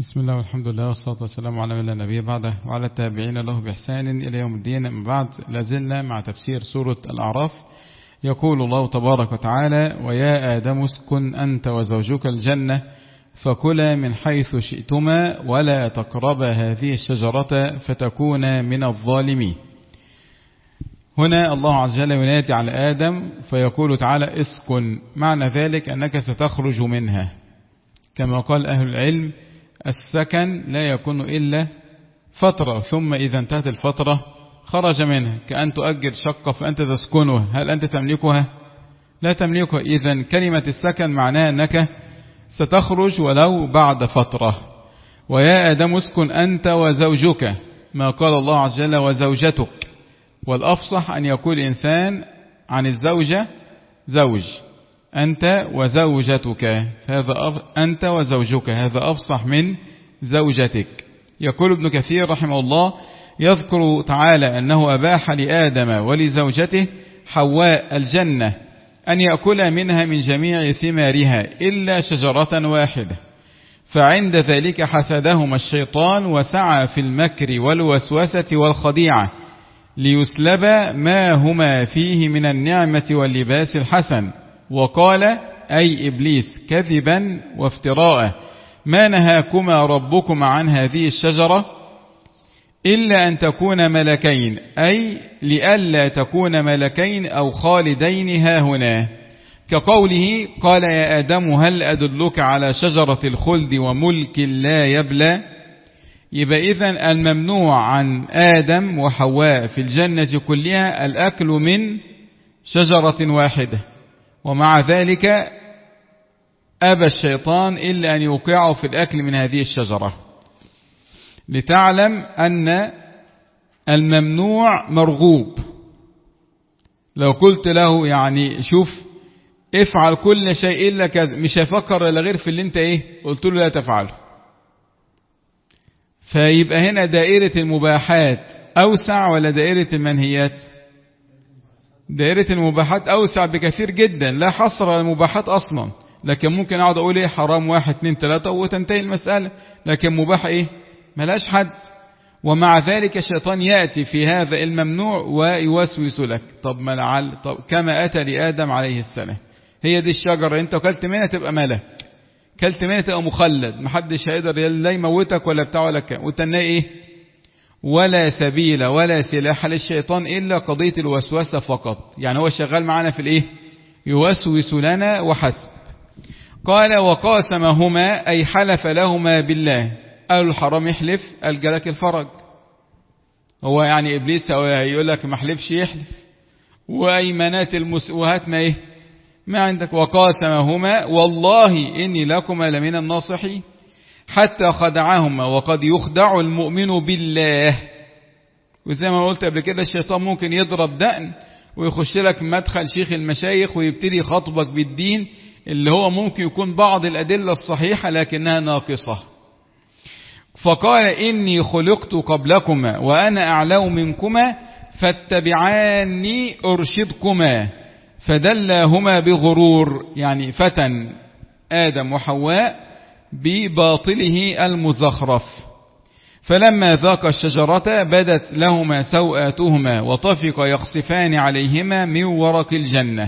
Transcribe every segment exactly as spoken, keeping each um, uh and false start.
بسم الله والحمد لله والصلاة والسلام على من لا نبي بعده وعلى التابعين له بإحسان إلى يوم الدين. من بعد لازلنا مع تفسير سورة الأعراف. يقول الله تبارك وتعالى: ويا آدم اسكن أنت وزوجك الجنة فكلا من حيث شئتما ولا تقربا هذه الشجرة فتكونا من الظالمين. هنا الله عز وجل ينادي على آدم فيقول تعالى: اسكن، معنى ذلك أنك ستخرج منها. كما قال أهل العلم: السكن لا يكون إلا فترة، ثم إذا انتهت الفترة خرج منها، كأن تؤجر شقة فأنت تسكنها، هل أنت تملكها؟ لا تملكها. إذن كلمة السكن معناها أنك ستخرج ولو بعد فترة. ويا آدم اسكن أنت وزوجك، ما قال الله عز وجل وزوجتك، والأفصح أن يقول إنسان عن الزوجة زوج، أنت وزوجتك، فهذا أنت وزوجك، هذا أفصح من زوجتك. يقول ابن كثير رحمه الله: يذكر تعالى أنه أباح لآدم ولزوجته حواء الجنة أن يأكل منها من جميع ثمارها إلا شجرة واحدة، فعند ذلك حسدهما الشيطان وسعى في المكر والوسوسة والخديعة ليسلب ما هما فيه من النعمة واللباس الحسن، وقال أي إبليس كذبا وافتراء: ما نهاكما ربكما عن هذه الشجرة إلا أن تكون ملكين، أي لئلا تكون ملكين أو خالدين هاهنا، كقوله: قال يا آدم هل أدلك على شجرة الخلد وملك لا يبلى. يبقى إذن الممنوع عن آدم وحواء في الجنة كلها الأكل من شجرة واحدة، ومع ذلك أبى الشيطان إلا أن يوقعه في الأكل من هذه الشجرة، لتعلم أن الممنوع مرغوب. لو قلت له يعني شوف افعل كل شيء إلا كذا، مش هيفكر إلا غير في اللي انت ايه قلت له لا تفعله. فيبقى هنا دائرة المباحات أوسع ولا دائرة المنهيات؟ دائرة المباحات أوسع بكثير جدا، لا حصر على المباحات أصلا، لكن ممكن أقعد أقول إيه حرام واحد اتنين تلاتة وتنتهي المسألة، لكن مباح إيه ملاش حد. ومع ذلك الشيطان يأتي في هذا الممنوع ويوسوس لك. طب ما لعل طب كما أتى لآدم عليه السلام، هي دي الشجرة أنت وكلت منها تبقى ملك، كلت منها تبقى مخلد، محدش هيقدر لا يموتك ولا بتاع ولا كان، وتنهي إيه ولا سبيل ولا سلاح للشيطان إلا قضية الوسوسة فقط. يعني هو شغال معنا في الإيه يوسوس لنا وحسب. قال وقاسمهما أي حلف لهما بالله، قالوا الحرام يحلف قال جالك الفرج. هو يعني إبليس يقول لك ما حلفش يحلف، وأيمانات المسؤوهات ما إيه ما عندك. وقاسمهما والله إني لكما لمن الناصحين، حتى خدعهما وقد يخدع المؤمن بالله. وزي ما قلت قبل كده الشيطان ممكن يضرب دقن ويخش لك مدخل شيخ المشايخ ويبتدي يخاطبك بالدين اللي هو ممكن يكون بعض الأدلة الصحيحة لكنها ناقصة. فقال إني خلقت قبلكما وأنا أعلم منكما فاتبعاني أرشدكما، فدلاهما بغرور، يعني فتن آدم وحواء بباطله المزخرف. فلما ذاق الشجرة بدت لهما سوآتهما وطفق يخصفان عليهما من ورق الجنة.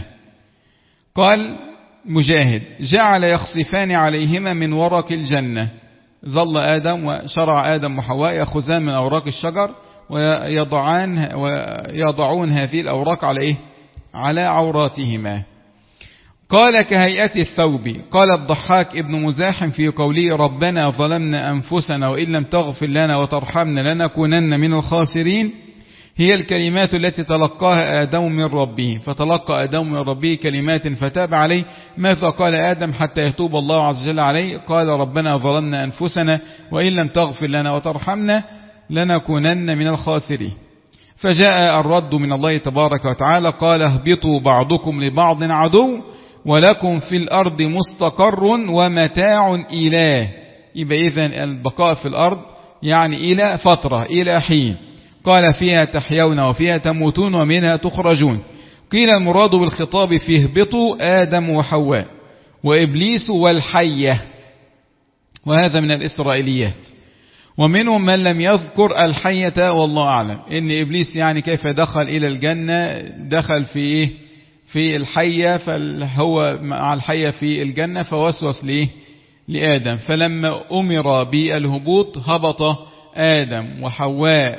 قال مجاهد جعل يخصفان عليهما من ورق الجنة، ظل آدم وشرع آدم وحواء يأخذان من أوراق الشجر ويضعان ويضعون هذه الأوراق على إيه على عوراتهما. قال كهيئة الثوب. قال الضحاك ابن مزاحم في قوله ربنا ظلمنا أنفسنا وإن لم تغفر لنا وترحمنا لنكونن من الخاسرين، هي الكلمات التي تلقاها آدم من ربه، فتلقى آدم من ربه كلمات فتاب عليه. ماذا قال آدم حتى يتوب الله عز وجل عليه؟ قال ربنا ظلمنا أنفسنا وإن لم تغفر لنا وترحمنا لنكونن من الخاسرين. فجاء الرد من الله تبارك وتعالى قال اهبطوا بعضكم لبعض عدو ولكم في الأرض مستقر ومتاع إلى. يبقى إذن البقاء في الأرض يعني إلى فترة، إلى حين. قال فيها تحيون وفيها تموتون ومنها تخرجون. قيل المراد بالخطاب فيه اهبطوا آدم وحواء وإبليس والحية، وهذا من الإسرائيليات. ومنهم من لم يذكر الحية والله أعلم، إن إبليس يعني كيف دخل إلى الجنة، دخل في إيه؟ في الحية، فهو مع الحية في الجنة فوسوس ليه؟ لآدم، فلما أمر بالهبوط هبط آدم وحواء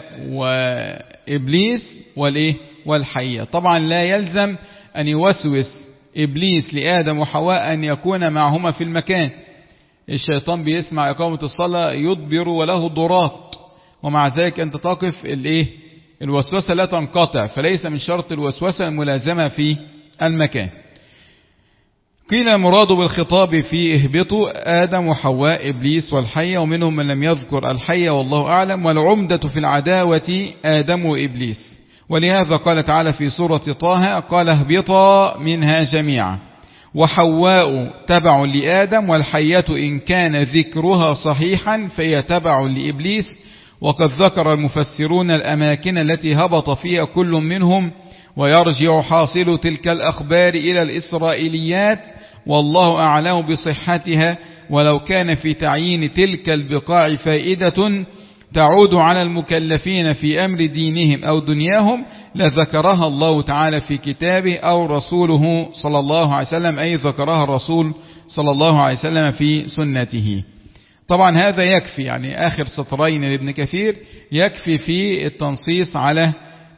وإبليس والإيه؟ والحية. طبعا لا يلزم أن يوسوس إبليس لآدم وحواء أن يكون معهما في المكان. الشيطان بيسمع إقامة الصلاة يدبر وله ضرات، ومع ذلك أنت تقف الإيه؟ الوسوسة لا تنقطع، فليس من شرط الوسوسة الملازمة في المكان. قيل المراد بالخطاب في اهبطوا آدم وحواء إبليس والحية، ومنهم من لم يذكر الحية والله أعلم. والعمدة في العداوة آدم وإبليس، ولهذا قال تعالى في سورة طه قال اهبطا منها جميعا، وحواء تبع لآدم، والحية إن كان ذكرها صحيحا فهي تبع لإبليس. وقد ذكر المفسرون الأماكن التي هبط فيها كل منهم، ويرجع حاصل تلك الأخبار إلى الإسرائيليات، والله أعلم بصحتها. ولو كان في تعيين تلك البقاع فائدة تعود على المكلفين في أمر دينهم أو دنياهم لذكرها الله تعالى في كتابه أو رسوله صلى الله عليه وسلم، أي ذكرها الرسول صلى الله عليه وسلم في سنته. طبعا هذا يكفي، يعني آخر سطرين لابن كثير يكفي في التنصيص على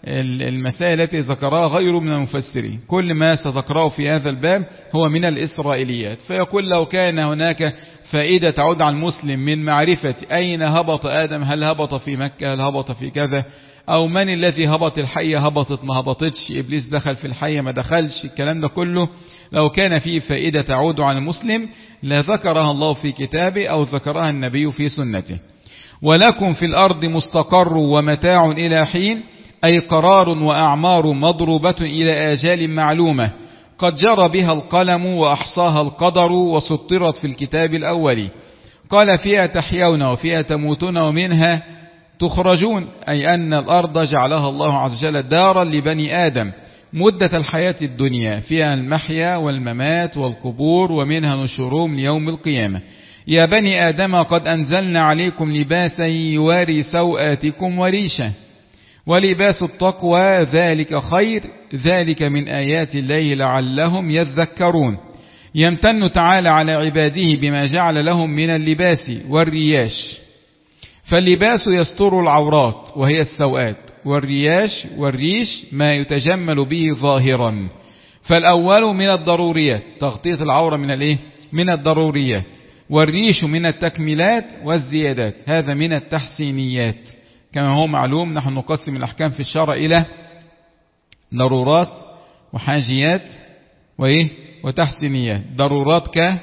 المسائل التي ذكرها غير من المفسرين. كل ما ستقرأه في هذا الباب هو من الإسرائيليات. فيقول لو كان هناك فائدة تعود على المسلم من معرفة أين هبط آدم، هل هبط في مكة، هل هبط في كذا، أو من الذي هبط الحية، هبطت ما هبطتش، إبليس دخل في الحية ما دخلش، الكلام ده كله لو كان فيه فائدة تعود على المسلم لذكرها الله في كتابه أو ذكرها النبي في سنته. ولكم في الأرض مستقر ومتاع إلى حين، أي قرار وأعمار مضروبة إلى آجال معلومة قد جرى بها القلم وأحصاها القدر وسطرت في الكتاب الأول. قال فيها تحيون وفيها تموتون ومنها تخرجون، أي أن الأرض جعلها الله عز وجل دارا لبني آدم مدة الحياة الدنيا، فيها المحيا والممات والقبور، ومنها نشورهم ليوم القيامة. يا بني آدم قد أنزلنا عليكم لباسا يواري سوآتكم وريشا، ولباس التقوى ذلك خير، ذلك من آيات الله لعلهم يذكرون. يمتن تعالى على عباده بما جعل لهم من اللباس والرياش، فاللباس يستر العورات وهي السوآت، والرياش والريش ما يتجمل به ظاهرا. فالأول من الضروريات، تغطية العورة من الايه؟ من الضروريات، والريش من التكميلات والزيادات، هذا من التحسينيات. كما هو معلوم نحن نقسم الأحكام في الشرع إلى ضرورات وحاجيات وإيه؟ وتحسينيات. ضرورات ك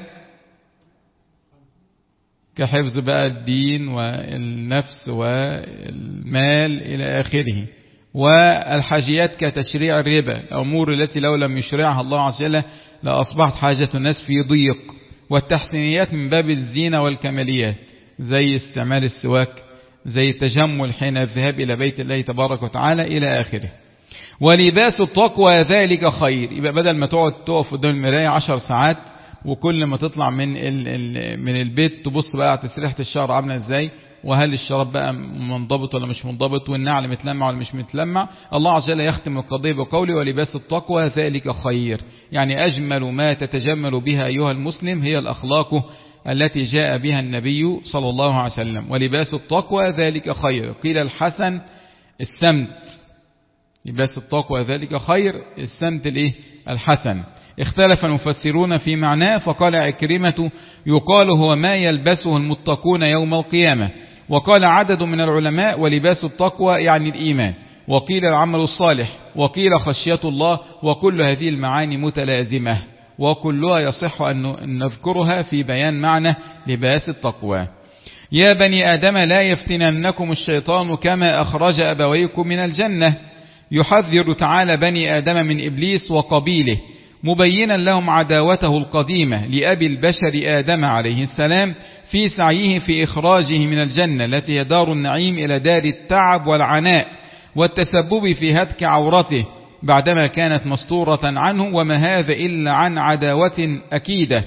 كحفظ بقى الدين والنفس والمال إلى آخره، والحاجيات كتشريع الربا، الأمور التي لو لم يشرعها الله عز وجل لأصبحت حاجة الناس في ضيق. والتحسينيات من باب الزينة والكماليات، زي استعمال السواك، زي التجمل حين الذهاب إلى بيت الله تبارك وتعالى إلى آخره. ولباس التقوى ذلك خير، يبقى بدل ما تقعد تقف قدام المراية عشر ساعات وكل ما تطلع من من البيت تبص بقى على تسريحة الشعر عاملة ازاي، وهل الشراب بقى منضبط ولا مش منضبط، والنعل متلمع ولا مش متلمع، الله عز وجل يختم القضية بقوله ولباس التقوى ذلك خير، يعني أجمل ما تتجمل بها أيها المسلم هي الأخلاق التي جاء بها النبي صلى الله عليه وسلم. ولباس التقوى ذلك خير. قيل الحسن السمت، لباس التقوى ذلك خير، السمت الايه؟ الحسن. اختلف المفسرون في معناه، فقال عكرمة يقال هو ما يلبسه المتقون يوم القيامة، وقال عدد من العلماء ولباس التقوى يعني الإيمان، وقيل العمل الصالح، وقيل خشية الله، وكل هذه المعاني متلازمة وكلها يصح أن نذكرها في بيان معنى لباس التقوى. يا بني آدم لا يفتننكم الشيطان كما أخرج أبويكم من الجنة. يحذر تعالى بني آدم من إبليس وقبيله، مبينا لهم عداوته القديمة لأبي البشر آدم عليه السلام في سعيه في إخراجه من الجنة التي هي دار النعيم إلى دار التعب والعناء والتسبب في هتك عورته بعدما كانت مستورة عنه، وما هذا إلا عن عداوة أكيدة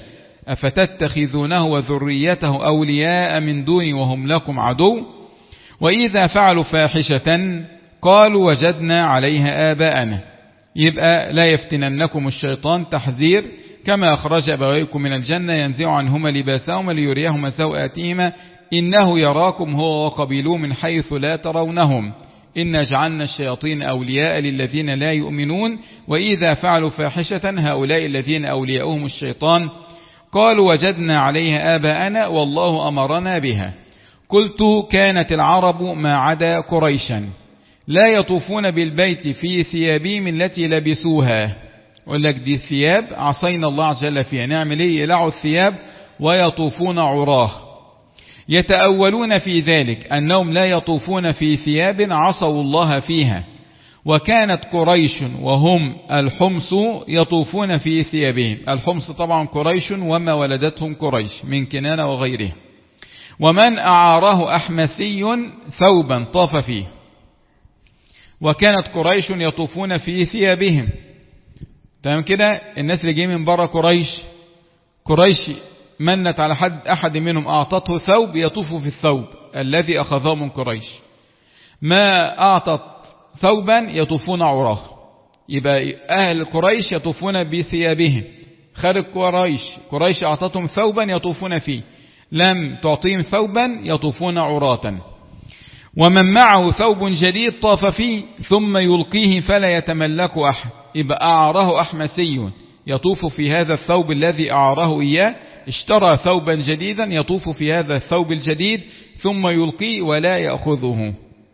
أفتتخذونه وذريته أولياء من دوني وهم لكم عدو. وإذا فعلوا فاحشة قالوا وجدنا عليها آباءنا. يبقى لا يفتننكم الشيطان تحذير، كما أخرج أبويكم من الجنة ينزع عنهما لباسهما ليريهما سوآتهما إنه يراكم هو وقبيله من حيث لا ترونهم إنا جعلنا الشياطين أولياء للذين لا يؤمنون. وإذا فعلوا فاحشة هؤلاء الذين أولياؤهم الشيطان قالوا وجدنا عليها آباءنا والله أمرنا بها. قلت كانت العرب ما عدا قريشا لا يطوفون بالبيت في ثيابهم التي لبسوها. يقول لك دي الثياب عصينا الله عز وجل فيها، نعمل ايه؟ يلعوا الثياب ويطوفون عراه. يتأولون في ذلك أنهم لا يطوفون في ثياب عصوا الله فيها. وكانت قريش وهم الحمص يطوفون في ثيابهم. الحمص طبعا قريش وما ولدتهم قريش من كنانة وغيره. ومن أعاره أحمسي ثوبا طاف فيه. وكانت قريش يطوفون في ثيابهم. تمام كده. الناس اللي جايين من بره قريش، قريش منت على حد أحد منهم أعطته ثوب يطوف في الثوب الذي أخذه من قريش. ما أعطت ثوبا يطوفون عراه. يبقى أهل قريش يطوفون بثيابهم. خارج قريش، قريش أعطتهم ثوبا يطوفون فيه، لم تعطيهم ثوبا يطوفون عراة. ومن معه ثوب جديد طاف فيه ثم يلقيه فلا يتملك أحد. يبقى أعاره أحمسي يطوف في هذا الثوب الذي أعاره إياه، اشترى ثوبا جديدا يطوف في هذا الثوب الجديد ثم يلقيه ولا يأخذه.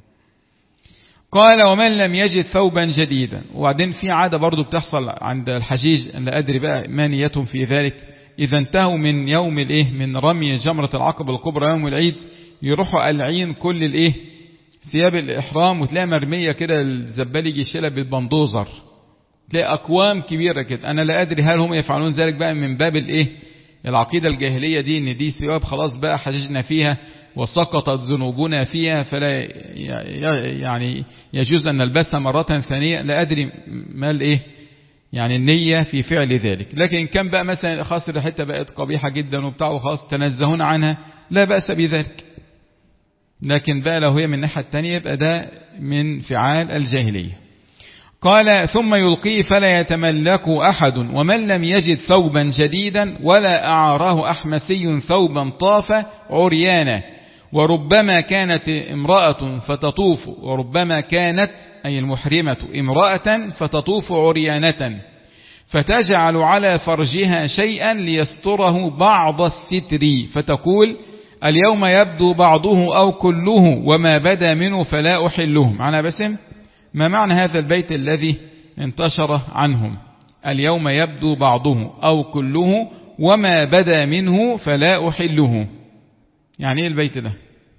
قال ومن لم يجد ثوبا جديدا. وبعدين في عادة برضو بتحصل عند الحجيج، لا أدري بقى ما نيتهم في ذلك، إذا انتهوا من يوم الإيه من رمي جمرة العقبة الكبرى يوم العيد يروحوا قلعين كل الإيه ثياب الإحرام، وتلاقي مرمية كده الزبال يجي يشيلها بالبندوزر، تلاقي أكوام كبيرة كده. أنا لا أدري هل هم يفعلون ذلك بقى من باب الإيه العقيدة الجاهلية دي، إن دي ثياب خلاص بقى حججنا فيها وسقطت ذنوبنا فيها فلا يعني يجوز أن نلبسها مرة ثانية. لا أدري ما الإيه يعني النية في فعل ذلك. لكن كان بقى مثلا خاصة حتة بقت قبيحة جدا وبتاع وخلاص تنزهون عنها، لا بأس بذلك. لكن بقى لو هي من الناحية التانية يبقى ده من فعال الجاهلية. قال ثم يلقيه فلا يتملك أحد. ومن لم يجد ثوبا جديدا ولا أعاره أحمسي ثوبا طاف عريانا. وربما كانت امرأة فتطوف، وربما كانت أي المحرمة امرأة فتطوف عريانة فتجعل على فرجها شيئا ليستره بعض الستر فتقول اليوم يبدو بعضه أو كله وما بدا منه فلا أحله. معنى بسم ما معنى هذا البيت الذي انتشر عنهم؟ اليوم يبدو بعضه أو كله وما بدا منه فلا أحله. يعني ايه البيت ده؟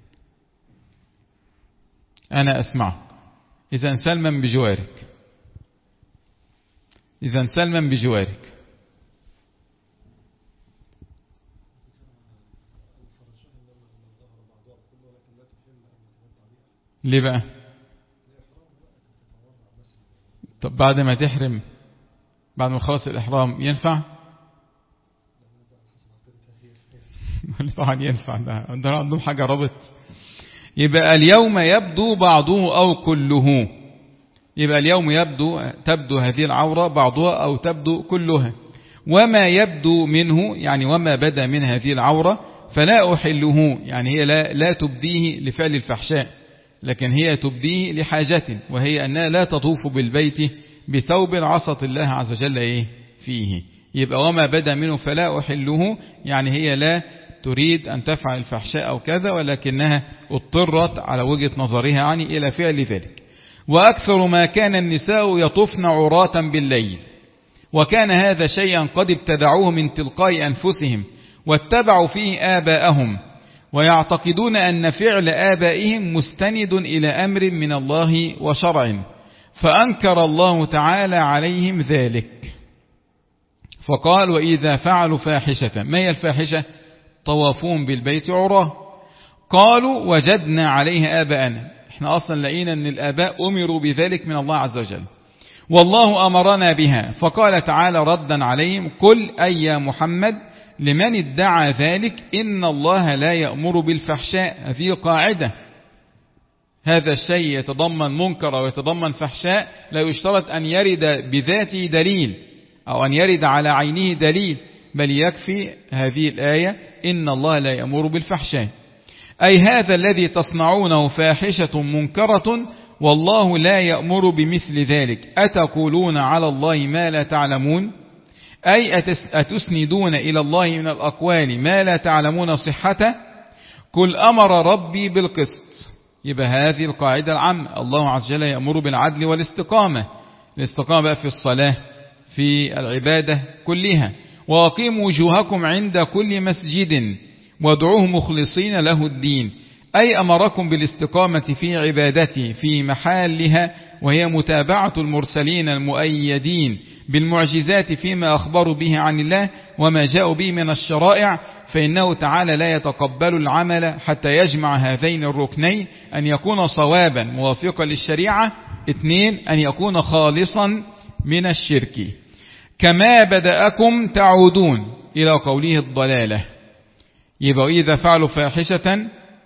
أنا أسمعه. إذا سلما بجوارك، إذا سلما بجوارك. ليه بقى؟ طب بعد ما تحرم، بعد ما خلص الإحرام ينفع؟ طبعا ينفع، ده ده عندهم حاجة ربط. يبقى اليوم يبدو بعضه أو كله. يبقى اليوم يبدو تبدو هذه العورة بعضها أو تبدو كلها. وما يبدو منه يعني وما بدا من هذه العورة فلا أحله، يعني هي لا, لا تبديه لفعل الفحشاء، لكن هي تبديه لحاجة، وهي أنها لا تطوف بالبيت بثوب عصت الله عز وجل إيه فيه. يبقى وما بدا منه فلا أحله، يعني هي لا تريد أن تفعل الفحشاء أو كذا، ولكنها اضطرت على وجهة نظرها يعني إلى فعل ذلك. وأكثر ما كان النساء يطفن عراة بالليل، وكان هذا شيئا قد ابتدعوه من تلقاء أنفسهم واتبعوا فيه آباءهم، ويعتقدون أن فعل آبائهم مستند إلى أمر من الله وشرع، فأنكر الله تعالى عليهم ذلك فقال وإذا فعلوا فاحشة. ما هي الفاحشة؟ طوافون بالبيت عراه. قالوا وجدنا عليها آباءنا. احنا أصلا لقينا أن الآباء أمروا بذلك من الله عز وجل، والله أمرنا بها. فقال تعالى ردا عليهم قل أي يا محمد لمن ادعى ذلك إن الله لا يأمر بالفحشاء. هذه قاعدة، هذا الشيء يتضمن منكر ويتضمن فحشاء، لا يشترط أن يرد بذاته دليل أو أن يرد على عينه دليل، بل يكفي هذه الآية إن الله لا يأمر بالفحشاء، أي هذا الذي تصنعونه فاحشة منكرة والله لا يأمر بمثل ذلك، أتقولون على الله ما لا تعلمون، أي أتسندون إلى الله من الأقوال ما لا تعلمون صحته. قل أمر ربي بالقسط. يبقى هذه القاعدة العامة، الله عز وجل يأمر بالعدل والاستقامة، الاستقامة بقى في الصلاة في العبادة كلها. وأقيموا وجوهكم عند كل مسجد وادعوه مخلصين له الدين، أي أمركم بالاستقامة في عبادته في محلها، وهي متابعة المرسلين المؤيدين بالمعجزات فيما أخبروا به عن الله وما جاءوا به من الشرائع، فإنه تعالى لا يتقبل العمل حتى يجمع هذين الركنين، أن يكون صوابا موافقا للشريعة، اثنين أن يكون خالصا من الشرك. كما بدأكم تعودون إلى قوله الضلالة. يبقى إذا فعلوا فاحشة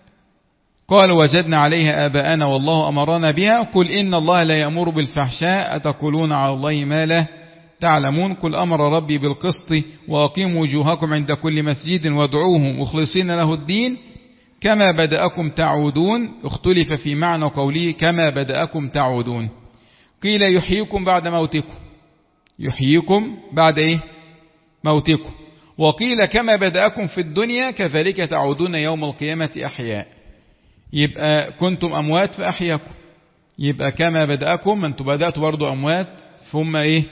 قالوا وجدنا عليها آباءنا والله أمرنا بها، قل إن الله لا يأمر بالفحشاء أتقولون على الله ما لا تعلمون. قل أمر ربي بالقسط وأقيموا وجوهكم عند كل مسجد وادعوه مخلصين له الدين كما بدأكم تعودون. اختلف في معنى قوله كما بدأكم تعودون، قيل يحييكم بعد موتكم، يحييكم بعد إيه؟ موتكم، وقيل كما بدأكم في الدنيا كذلك تعودون يوم القيامة أحياء. يبقى كنتم أموات فأحياكم، يبقى كما بدأكم، أنتم بدأتوا برضو أموات ثم إيه؟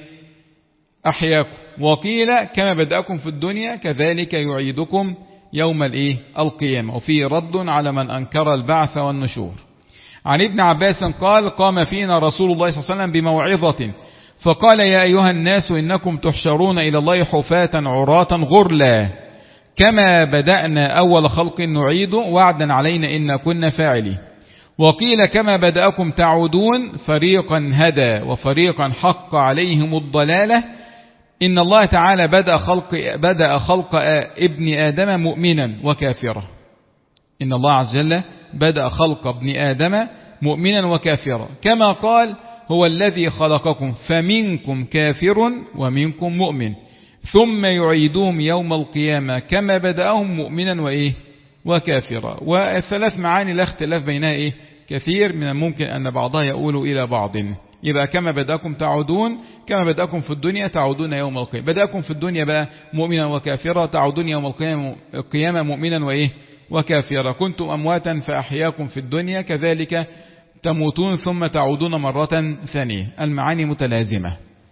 أحياكم. وقيل كما بدأكم في الدنيا كذلك يعيدكم يوم الإيه؟ القيامة. وفيه رد على من أنكر البعث والنشور. عن ابن عباس قال قام فينا رسول الله صلى الله عليه وسلم بموعظة فقال يا أيها الناس إنكم تحشرون إلى الله حفاة عراة غرلا كما بدأنا أول خلق نعيد وعدا علينا إن كنا فاعلين. وقيل كما بدأكم تعودون فريقا هدى وفريقا حق عليهم الضلالة. إن الله تعالى بدأ خلق, بدأ خلق ابن آدم مؤمنا وكافرا. إن الله عز وجل بدأ خلق ابن آدم مؤمنا وكافرا، كما قال هو الذي خلقكم فمنكم كافر ومنكم مؤمن ثم يعيدهم يوم القيامة كما بدأهم مؤمنا وإيه؟ وكافرا. والثلاث معاني لا اختلاف بينها إيه؟ كثير، من الممكن أن بعضها يقول إلى بعض. يبقى كما بدأكم تعودون، كما بدأكم في الدنيا تعودون يوم القيامة. بدأكم في الدنيا بقى مؤمنا وكافرا، تعودون يوم القيامة مؤمنا وإيه؟ وكافرا. كنتم أمواتا فأحياكم في الدنيا كذلك تموتون ثم تعودون مرة ثانية. المعاني متلازمة.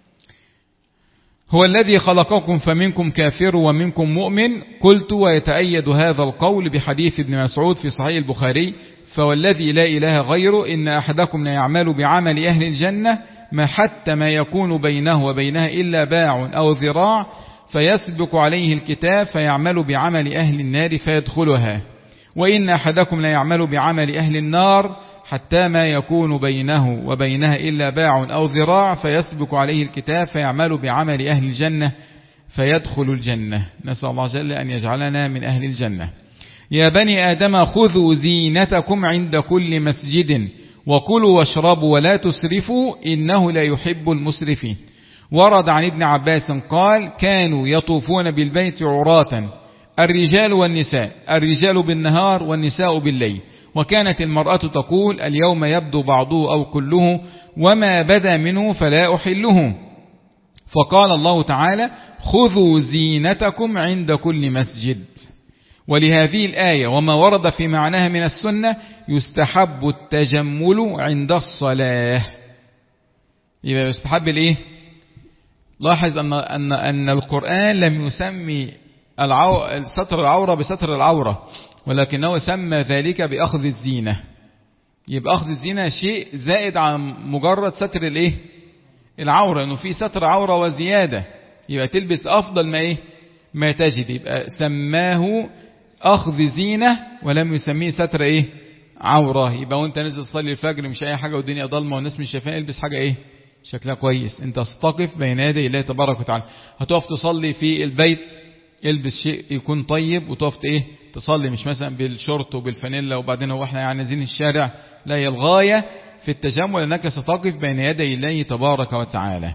هو الذي خلقكم فمنكم كافر ومنكم مؤمن. قلت ويتأيد هذا القول بحديث ابن مسعود في صحيح البخاري فوالذي لا إله غيره إن أحدكم لا يعمل بعمل أهل الجنة ما حتى ما يكون بينه وبينها إلا باع أو ذراع فيسبق عليه الكتاب فيعمل بعمل أهل النار فيدخلها، وإن أحدكم لا يعمل بعمل أهل النار حتى ما يكون بينه وبينها إلا باع أو ذراع فيسبق عليه الكتاب فيعمل بعمل أهل الجنة فيدخل الجنة. نسأل الله جل أن يجعلنا من أهل الجنة. يا بني آدم خذوا زينتكم عند كل مسجد وكلوا واشربوا ولا تسرفوا إنه لا يحب المسرفين. ورد عن ابن عباس قال كانوا يطوفون بالبيت عراة الرجال والنساء، الرجال بالنهار والنساء بالليل، وكانت المرأة تقول اليوم يبدو بعضه أو كله وما بدا منه فلا أحله. فقال الله تعالى خذوا زينتكم عند كل مسجد. ولهذه الآية وما ورد في معناها من السنة يستحب التجمل عند الصلاة. يبقى يستحب الايه؟ لاحظ أن, أن, أن القرآن لم يسمي العو... ستر العورة بستر العورة، ولكنه سمى ذلك بأخذ الزينة. يبقى أخذ الزينة شيء زائد عن مجرد ستر الايه؟ العورة، انه في ستر عورة وزيادة، يبقى تلبس أفضل ما ايه؟ ما تجد. يبقى سماه أخذ زينة ولم يسميه ستر ايه؟ عورة. يبقى وانت نزل تصلي الفجر مش اي حاجة والدنيا ضلمة والناس مش شايفين، البس حاجة ايه؟ شكلها كويس. انت استقف بين يدي الله تبارك وتعالى. هتقف تصلي في البيت البس شيء يكون طيب وتقف ايه تصلي، مش مثلا بالشورت وبالفانيلا وبعدين هو احنا يعني نازلين الشارع. لا، هي الغاية في التجمل انك ستقف بين يدي الله تبارك وتعالى.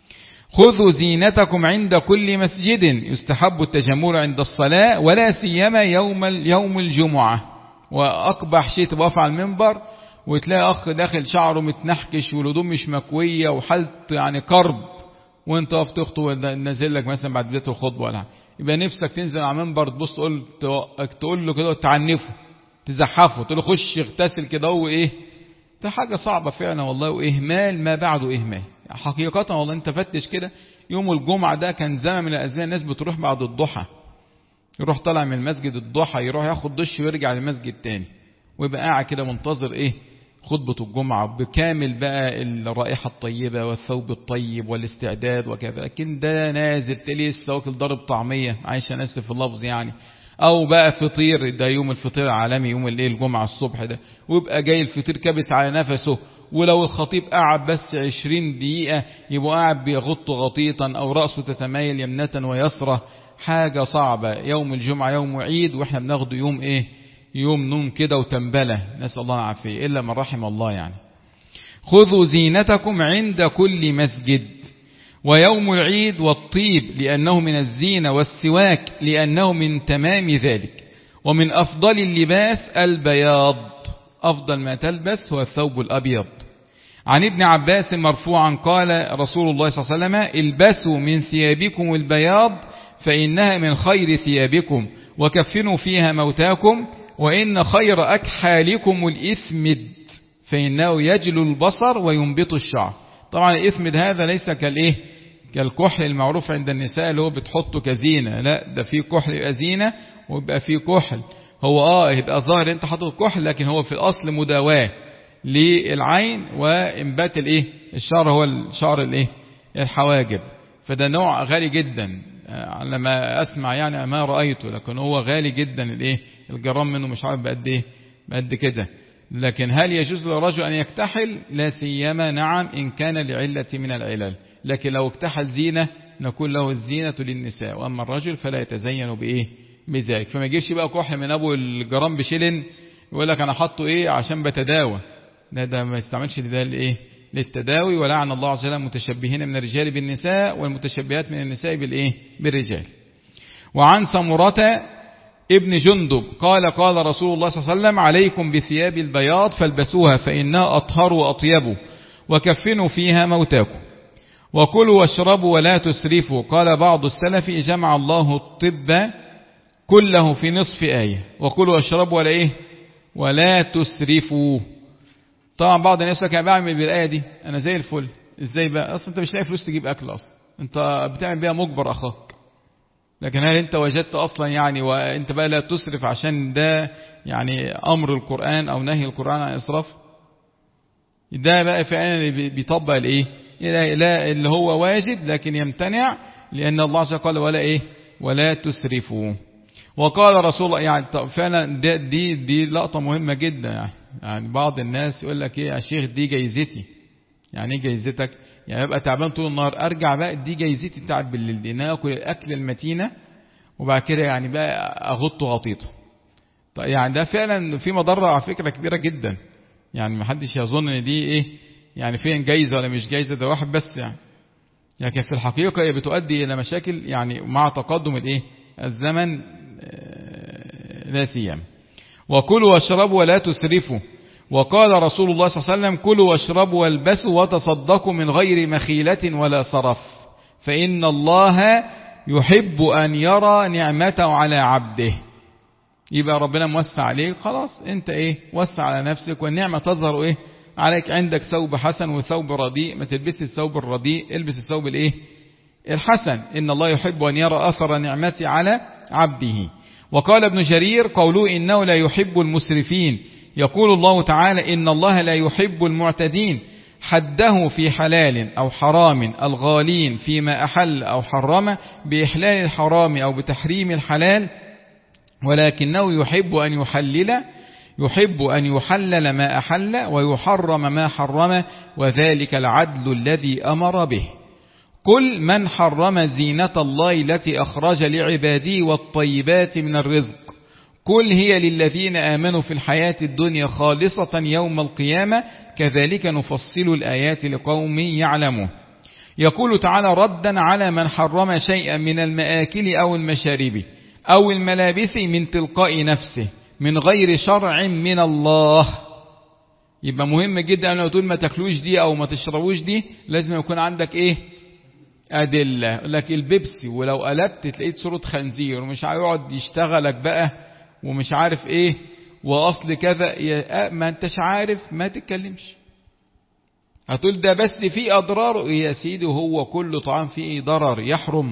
خذوا زينتكم عند كل مسجد، يستحب التجمل عند الصلاة ولا سيما يوم يوم الجمعة. وأقبح شيء تبقى على المنبر وتلاقي أخ داخل شعره متنحكش والهدوم مش مكوية وحالته يعني كرب، وانت واقف تخطب نازل لك مثلا بعد بداية الخطبة ولا حاجة، يبقى نفسك تنزل على المنبر تبص تقول تقول له كده تعنفه تزحفه تقول له خش اغتسل كده وايه. ده حاجة صعبة فعلا والله، وإهمال ما بعده إهمال حقيقة والله. انت فتش كده يوم الجمعة ده كان زمن من الأزمان الناس بتروح بعد الضحى، يروح طالع من المسجد الضحى يروح ياخد دش ويرجع للمسجد تاني، ويبقى قاعد كده منتظر ايه خطبة الجمعة بكامل بقى الرائحة الطيبة والثوب الطيب والاستعداد وكذا. لكن ده نازل تلاقيه السواكل ضرب طعمية، عايش انا اسف في اللفظ يعني، او بقى فطير، ده يوم الفطير العالمي يوم الليل الجمعة الصبح ده، ويبقى جاي الفطير كابس على نفسه، ولو الخطيب قاعد بس عشرين دقيقة يبقى قاعد بيغط غطيطا او رأسه تتمايل يمنة ويسرة. حاجة صعبة. يوم الجمعة يوم عيد واحنا بناخده يوم ايه يوم نوم كده وتنبله، نسأل الله العافية إلا من رحم الله يعني. خذوا زينتكم عند كل مسجد. ويوم العيد والطيب لأنه من الزينة، والسواك لأنه من تمام ذلك. ومن أفضل اللباس البياض، أفضل ما تلبس هو الثوب الأبيض. عن ابن عباس مرفوعا قال رسول الله صلى الله عليه وسلم البسوا من ثيابكم البياض فإنها من خير ثيابكم، وكفنوا فيها موتاكم، وإن خير أكحالكم الإثمد فإنه يجلو البصر وينبت الشعر. طبعا الإثمد هذا ليس كالإيه كالكحل المعروف عند النساء اللي هو بتحطه كزينة، لا ده فيه كحل يبقى زينة ويبقى فيه كحل هو اه يبقى ظاهر انت حاطط كحل، لكن هو في الأصل مداواة للعين وإنبات الإيه الشعر، هو الشعر الإيه الحواجب. فده نوع غالي جدا على ما أسمع يعني ما رأيته، لكن هو غالي جدا الإيه الجرام منه مش عارف بقد إيه بقد كده. لكن هل يجوز للرجل أن يكتحل؟ لا سيما نعم إن كان لعلة من العلل، لكن لو اكتحل زينة نقول له الزينة للنساء، وأما الرجل فلا يتزين بإيه بذلك. فما يجيش بقى كحل من أبو الجرام بشلن يقول لك أنا حطه إيه عشان بتداوى، ده ده ما يستعملش ده لإيه للتداوي. ولعن الله عز وجل المتشبهين من الرجال بالنساء والمتشبهات من النساء بالإيه بالرجال. وعن سمرة ابن جندب قال قال رسول الله صلى الله عليه وسلم عليكم بثياب البياض فالبسوها فإنها أطهر وأطيب، وكفنوا فيها موتاكم، وكلوا واشربوا ولا تسرفوا. قال بعض السلف جمع الله الطب كله في نصف آية، وكلوا واشربوا ولا إيه ولا تسرفوا. طبعا بعض الناس يقول لك انا بعمل بالآية دي انا زي الفل، ازاي بقى اصلا انت مش لاقي فلوس تجيب اكل اصلا، انت بتعمل بيها مجبر اخاك. لكن هل انت وجدت اصلا يعني وانت بقى لا تسرف عشان ده يعني امر القرآن او نهي القرآن عن الاسراف؟ ده بقى فعلا اللي بيطبق الايه لا اللي هو واجب لكن يمتنع، لان الله عز وجل قال ولا ايه ولا تسرفوا. وقال رسول الله يعني فعلا دي دي لقطة مهمة جدا يعني. يعني بعض الناس يقول لك ايه يا شيخ دي جايزتي، يعني ايه جايزتك؟ يعني ابقى تعبان طول النهار ارجع بقى دي جايزتي بتاعت بالليل دي ناكل الاكل المتينه وبعد كده يعني بقى اغط غطيطه. طيب يعني ده فعلا في مضره على فكره كبيره جدا، يعني ما حدش يظن ان دي ايه يعني فين جايزه ولا مش جايزه، ده واحد بس يعني. لكن في الحقيقه هي بتؤدي الى مشاكل يعني مع تقدم الايه الزمن لا سيما. وكلوا واشربوا ولا تسرفوا. وقال رسول الله صلى الله عليه وسلم كلوا واشربوا والبسوا وتصدقوا من غير مخيلة ولا صرف، فإن الله يحب أن يرى نعمته على عبده. يبقى ربنا موسع عليك خلاص انت ايه وسع على نفسك، والنعمة تظهر ايه عليك. عندك ثوب حسن وثوب رديء ما تلبس الثوب الرديء، البس الثوب الايه الحسن. إن الله يحب أن يرى أثر نعمته على عبده. وقال ابن جرير قوله إنه لا يحب المسرفين، يقول الله تعالى إن الله لا يحب المعتدين، حده في حلال أو حرام الغالين فيما أحل أو حرم بإحلال الحرام أو بتحريم الحلال، ولكنه يحب أن يحلل يحب أن يحلل ما أحل ويحرم ما حرم، وذلك العدل الذي أمر به. كل من حرم زينة الله التي أخرج لعباده والطيبات من الرزق كل هي للذين آمنوا في الحياة الدنيا خالصة يوم القيامة كذلك نفصل الآيات لقوم يعلمون. يقول تعالى ردا على من حرم شيئا من المآكل أو المشارب أو الملابس من تلقاء نفسه من غير شرع من الله. يبقى مهم جدا لو تقول ما تاكلوش دي أو ما تشربوش دي لازم يكون عندك إيه أدلة. لك البيبسي ولو قلبت تلاقيت صورة خنزير ومش هيقعد يشتغلك بقى ومش عارف إيه وأصل كذا ما أنتش عارف ما تتكلمش. هتقول ده بس فيه أضرار يا سيدي وهو كل طعام فيه ضرر يحرم.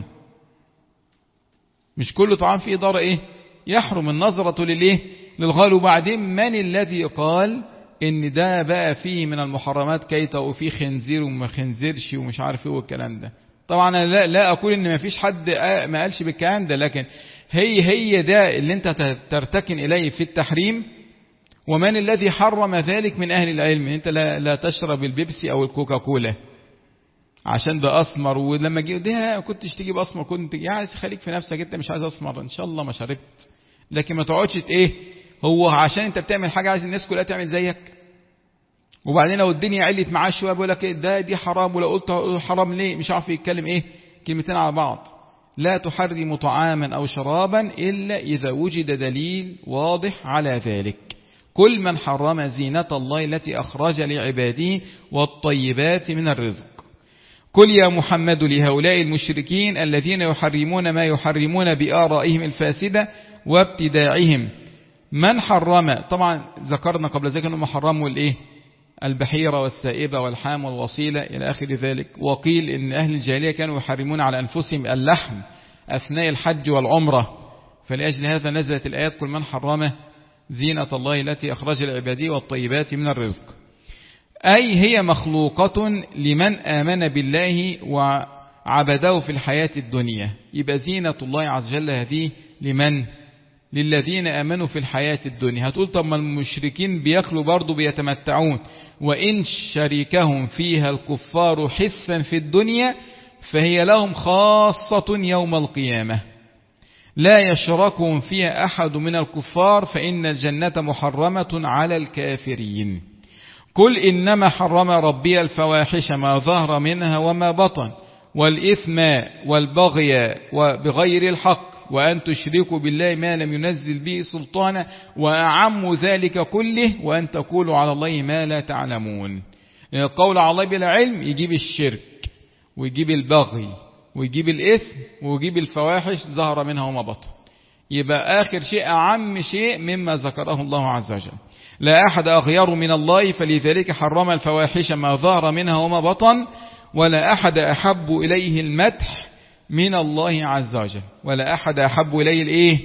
مش كل طعام فيه ضرر إيه يحرم. النظرة للإيه للغال. وبعدين من الذي قال إن ده بقى فيه من المحرمات كيتا وفيه خنزير وما خنزيرش ومش عارف إيه والكلام ده. طبعا أنا لا, لا أقول إن ما فيش حد ما قالش بالكلام ده لكن هي هي ده اللي أنت ترتكن إليه في التحريم. ومن الذي حرم ذلك من أهل العلم. أنت لا, لا تشرب البيبسي أو الكوكاكولا عشان ده أسمر ولما جي ده كنتش تجيب أسمر كنت يعني خليك في نفسك أنت مش عايز أسمر إن شاء الله ما شربت. لكن ما تقعدش إيه هو عشان أنت بتعمل حاجة عايز الناس كلها تعمل زيك. وبعدين لو الدنيا علت معاه شوية بيقول لك إيه ده دي حرام ولو قلت حرام ليه مش عارف يتكلم إيه كلمتين على بعض. لا تحرم طعاما أو شرابا إلا إذا وجد دليل واضح على ذلك. كل من حرم زينة الله التي أخرج لعباده والطيبات من الرزق. قل يا محمد لهؤلاء المشركين الذين يحرمون ما يحرمون بآرائهم الفاسدة وابتداعهم من حرم. طبعا ذكرنا قبل ذلك أنهم حرموا الإيه البحيرة والسائبة والحام والوصيلة إلى آخر ذلك. وقيل إن أهل الجاهلية كانوا يحرمون على أنفسهم اللحم أثناء الحج والعمرة. فلأجل هذا نزلت الآيات كل من حرم زينة الله التي أخرج العبادي والطيبات من الرزق. أي هي مخلوقة لمن آمن بالله وعبده في الحياة الدنيا. يبقى زينة الله عز وجل هذه لمن للذين آمنوا في الحياة الدنيا. هتقول طب ما المشركين بيأكلوا برضو بيتمتعون وإن شركهم فيها الكفار حسا في الدنيا فهي لهم خاصة يوم القيامة لا يشركهم فيها أحد من الكفار فإن الجنة محرمة على الكافرين. قل إنما حرم ربي الفواحش ما ظهر منها وما بطن والإثم والبغي وبغير الحق وأن تشركوا بالله ما لم ينزل به سلطانا وأعم ذلك كله وأن تقولوا على الله ما لا تعلمون. القول على الله بلا علم يجيب الشرك ويجيب البغي ويجيب الإثم ويجيب الفواحش ظهر منها وما بطن. يبقى آخر شيء أعم شيء مما ذكره الله عز وجل. لا أحد أغير من الله فلذلك حرم الفواحش ما ظهر منها وما بطن ولا أحد أحب إليه المدح من الله عز وجل. ولا أحد أحب إليه الإيه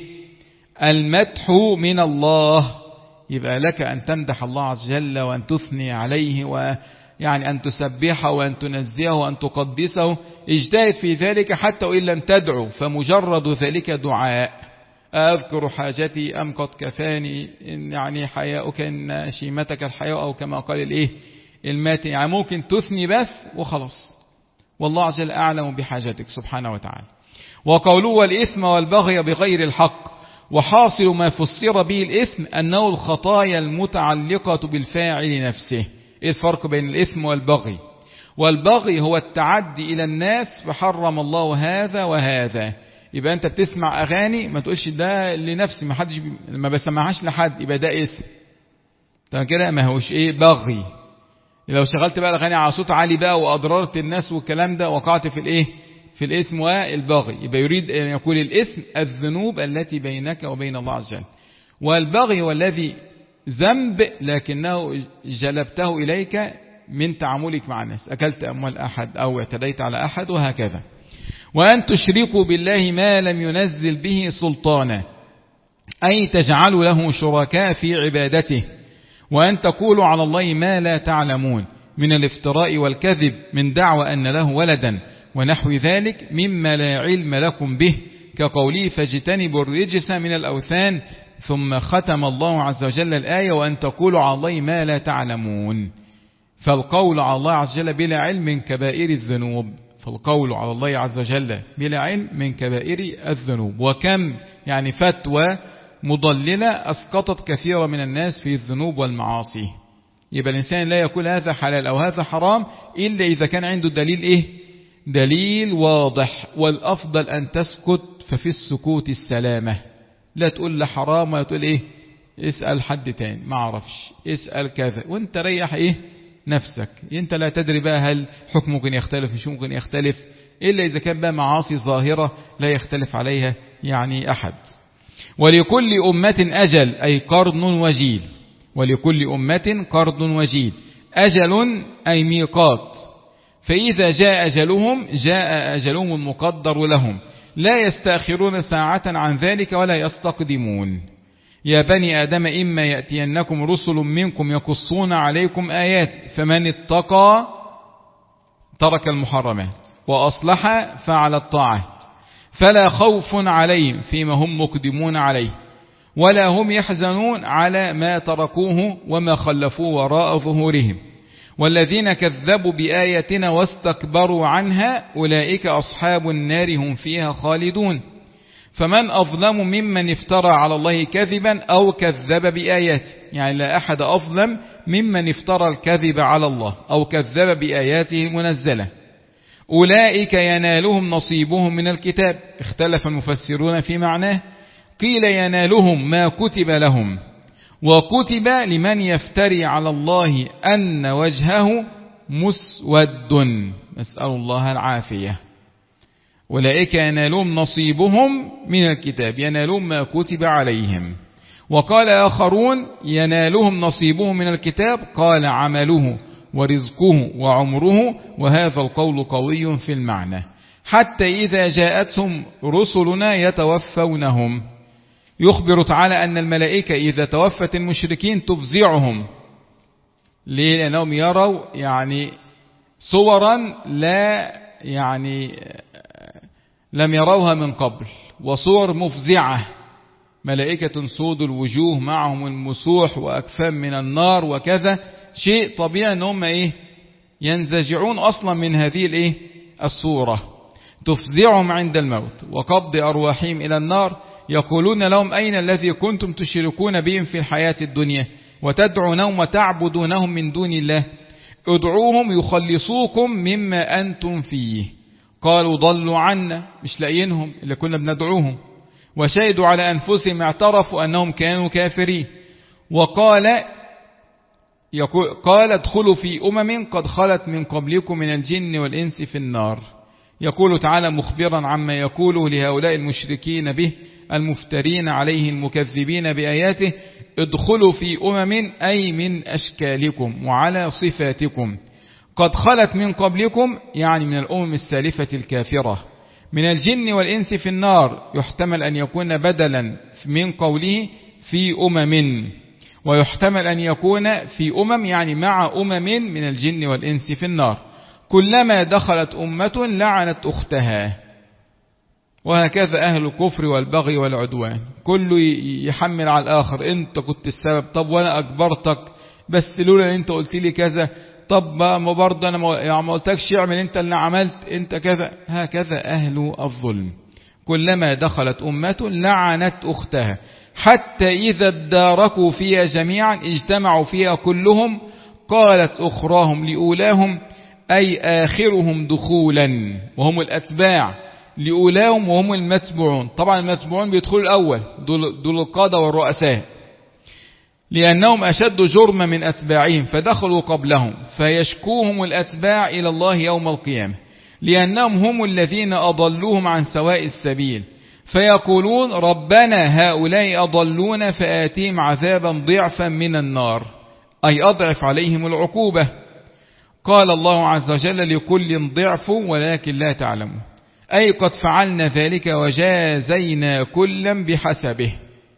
المدح من الله. يبقى لك أن تمدح الله عز وجل وأن تثني عليه ويعني أن تسبحه وأن تنزهه وأن تقدسه. اجتهد في ذلك حتى وإن لم تدعو فمجرد ذلك دعاء. أذكر حاجتي أم قد كفاني إن يعني حياؤك إن شيمتك الحياء أو كما قال الإيه المات. يعني ممكن تثني بس وخلاص والله عز وجل أعلم بحاجتك سبحانه وتعالى. وقوله والإثم والبغي بغير الحق. وحاصل ما فسر به الإثم أنه الخطايا المتعلقة بالفاعل نفسه. إيه الفرق بين الإثم والبغي؟ والبغي هو التعدي إلى الناس فحرم الله هذا وهذا. يبقى أنت بتسمع أغاني ما تقولش ده لنفسي ما حدش بي... ما بسمعهاش لحد يبقى ده اسم. طبعا كده ما هوش إيه بغي. لو شغلت بقى الأغاني على صوت عالي بقى وأضررت الناس والكلام ده وقعت في الإيه في الإثم والبغي. يبقى يريد أن يقول الإثم الذنوب التي بينك وبين الله عز وجل. والبغي هو الذي ذنب لكنه جلبته إليك من تعاملك مع الناس. أكلت أموال أحد أو اعتديت على أحد وهكذا. وأن تشركوا بالله ما لم ينزل به سلطانا أي تجعلوا له شركاء في عبادته. وأن تقولوا على الله ما لا تعلمون من الافتراء والكذب من دعوى أن له ولدا ونحو ذلك مما لا علم لكم به كقوله فاجتنبوا الرجس من الأوثان. ثم ختم الله عز وجل الآية وأن تقولوا على الله ما لا تعلمون. فالقول على الله عز وجل بلا علم من كبائر الذنوب. فالقول على الله عز وجل بلا علم من كبائر الذنوب. وكم يعني فتوى مضللة أسقطت كثيرا من الناس في الذنوب والمعاصي. يبقى الإنسان لا يقول هذا حلال أو هذا حرام إلا إذا كان عنده دليل إيه؟ دليل واضح. والأفضل أن تسكت، ففي السكوت السلامة. لا تقول له حرام ولا تقول إيه اسأل حد تاني ما عرفش، اسأل كذا، وانت ريح إيه نفسك. انت لا تدري بقى هل حكم ممكن يختلف مش ممكن يختلف، إلا إذا كان بقى معاصي ظاهرة لا يختلف عليها يعني أحد. ولكل أمة أجل أي قرن وجيل. ولكل أمة قرن وجيل. أجل أي ميقات، فإذا جاء أجلهم جاء أجلهم المقدر لهم، لا يستأخرون ساعة عن ذلك ولا يستقدمون. يا بني آدم إما يأتينكم رسل منكم يقصون عليكم آيات فمن اتقى ترك المحرمات وأصلح فعل الطاعات فلا خوف عليهم فيما هم مقدمون عليه ولا هم يحزنون على ما تركوه وما خلفوه وراء ظهورهم. والذين كذبوا بآياتنا واستكبروا عنها أولئك أصحاب النار هم فيها خالدون. فمن أظلم ممن افترى على الله كذبا أو كذب بآياته، يعني لا أحد أظلم ممن افترى الكذب على الله أو كذب بآياته المنزلة. أولئك ينالهم نصيبهم من الكتاب. اختلف المفسرون في معناه، قيل ينالهم ما كتب لهم، وكتب لمن يفتري على الله أن وجهه مسود، نسأل الله العافية. أولئك ينالهم نصيبهم من الكتاب، ينالهم ما كتب عليهم. وقال آخرون ينالهم نصيبهم من الكتاب، قال عمله ورزقه وعمره، وهذا القول قوي في المعنى. حتى إذا جاءتهم رسلنا يتوفونهم. يخبر تعالى أن الملائكة إذا توفت المشركين تفزعهم. ليه؟ لأنهم يروا يعني صورا لا يعني لم يروها من قبل، وصور مفزعة، ملائكة سود الوجوه معهم المسوح وأكفان من النار وكذا. شيء طبيعي أنهم إيه ينزجعون أصلا من هذه الإيه الصورة. تفزعهم عند الموت وقبض أرواحهم إلى النار. يقولون لهم أين الذي كنتم تشركون بهم في الحياة الدنيا وتدعونهم وتعبدونهم من دون الله ادعوهم يخلصوكم مما أنتم فيه. قالوا ضلوا عنا، مش لاقيينهم اللي كنا بندعوهم. وشهدوا على أنفسهم اعترفوا أنهم كانوا كافرين. وقال يقول قال ادخلوا في أمم قد خلت من قبلكم من الجن والإنس في النار. يقول تعالى مخبرا عما يقوله لهؤلاء المشركين به المفترين عليه المكذبين بآياته، ادخلوا في أمم أي من أشكالكم وعلى صفاتكم، قد خلت من قبلكم يعني من الأمم السالفة الكافرة من الجن والإنس في النار. يحتمل أن يكون بدلا من قوله في أمم، ويحتمل أن يكون في أمم يعني مع أمم من الجن والإنس في النار. كلما دخلت أمة لعنت أختها. وهكذا أهل الكفر والبغي والعدوان، كله يحمل على الآخر، أنت كنت السبب، طب وأنا أجبرتك بس لولا أنت قلت لي كذا، طب ما برضه أنا ما قلتكش اعمل أنت اللي عملت أنت كذا. هكذا أهل الظلم. كلما دخلت أمة لعنت أختها حتى إذا اداركوا فيها جميعا اجتمعوا فيها كلهم قالت أخراهم لأولاهم أي آخرهم دخولا وهم الأتباع لأولاهم وهم المتبعون. طبعا المتبعون بيدخلوا الأول، دول, دول القادة والرؤساء، لأنهم أشد جرما من أتباعهم فدخلوا قبلهم، فيشكوهم الأتباع إلى الله يوم القيامة لأنهم هم الذين أضلوهم عن سواء السبيل، فيقولون ربنا هؤلاء أضلون فآتيهم عذابا ضعفا من النار أي أضعف عليهم العقوبة. قال الله عز وجل لكل ضعف ولكن لا تعلمون، أي قد فعلنا ذلك وجازينا كلا بحسبه.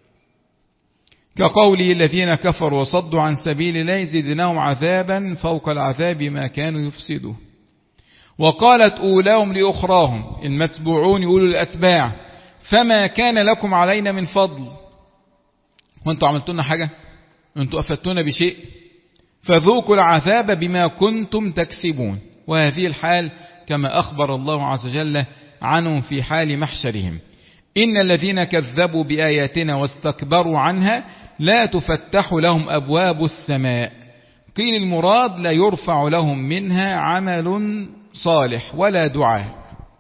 كقوله الذين كفروا وصدوا عن سبيل الله زدناهم عذابا فوق العذاب ما كانوا يفسدون. وقالت أولاهم لأخراهم، المتبوعون يقولوا الأتباع فما كان لكم علينا من فضل، وانتوا عملتونا حاجة، انتوا أفدتونا بشيء، فذوقوا العذاب بما كنتم تكسبون. وهذه الحال كما أخبر الله عز وجل عنهم في حال محشرهم: إن الذين كذبوا بآياتنا واستكبروا عنها لا تفتح لهم أبواب السماء. قيل المراد لا يرفع لهم منها عمل صالح ولا دعاء،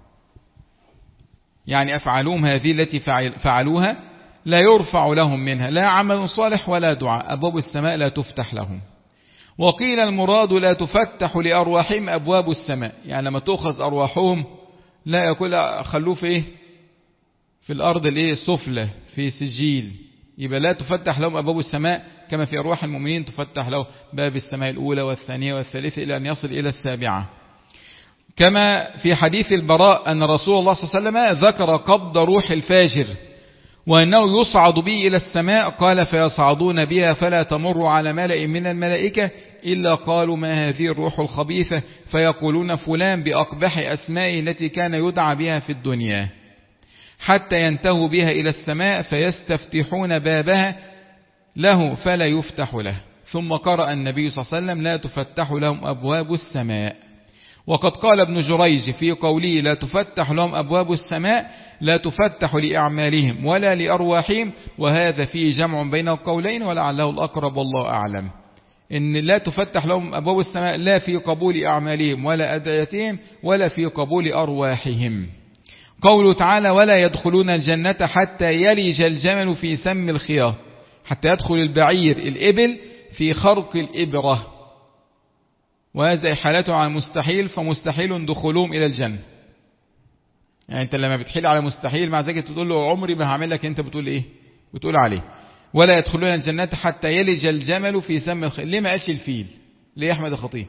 يعني أفعالهم هذه التي فعلوها لا يرفع لهم منها لا عمل صالح ولا دعاء، أبواب السماء لا تفتح لهم. وقيل المراد لا تفتح لأرواحهم أبواب السماء، يعني لما تأخذ أرواحهم لا يقول خلوه في إيه؟ في الأرض الإيه؟ السفلى في سجيل، يبقى لا تفتح لهم أبواب السماء كما في أرواح المؤمنين تفتح له باب السماء الأولى والثانية والثالثة إلى أن يصل إلى السابعة. كما في حديث البراء أن رسول الله صلى الله عليه وسلم ذكر قبض روح الفاجر وأنه يصعد به إلى السماء، قال: فيصعدون بها فلا تمر على ملأ من الملائكة إلا قالوا ما هذه الروح الخبيثة، فيقولون فلان بأقبح أسمائه التي كان يدعى بها في الدنيا، حتى ينتهوا بها إلى السماء فيستفتحون بابها له فلا يفتح له. ثم قرأ النبي صلى الله عليه وسلم: لا تفتح لهم أبواب السماء. وقد قال ابن جريج في قوله لا تفتح لهم أبواب السماء: لا تفتح لأعمالهم ولا لأرواحهم، وهذا فيه جمع بين القولين ولعله الأقرب والله أعلم. إن لا تفتح لهم أبواب السماء لا في قبول أعمالهم ولا أدعيتهم ولا في قبول أرواحهم. قوله تعالى: ولا يدخلون الجنة حتى يلج الجمل في سم الخياط، حتى يدخل البعير الإبل في خرق الإبرة، وهذا إحالته على المستحيل، فمستحيل دخولهم إلى الجنة. يعني أنت لما بتحيل على مستحيل مع ذلك تقول له عمري ما هعمل لك، أنت بتقول إيه؟ بتقول عليه ولا يدخلون الجنة حتى يلج الجمل في سم الخياط. ليه ما قالش الفيل؟ ليه يا أحمد الخطيب؟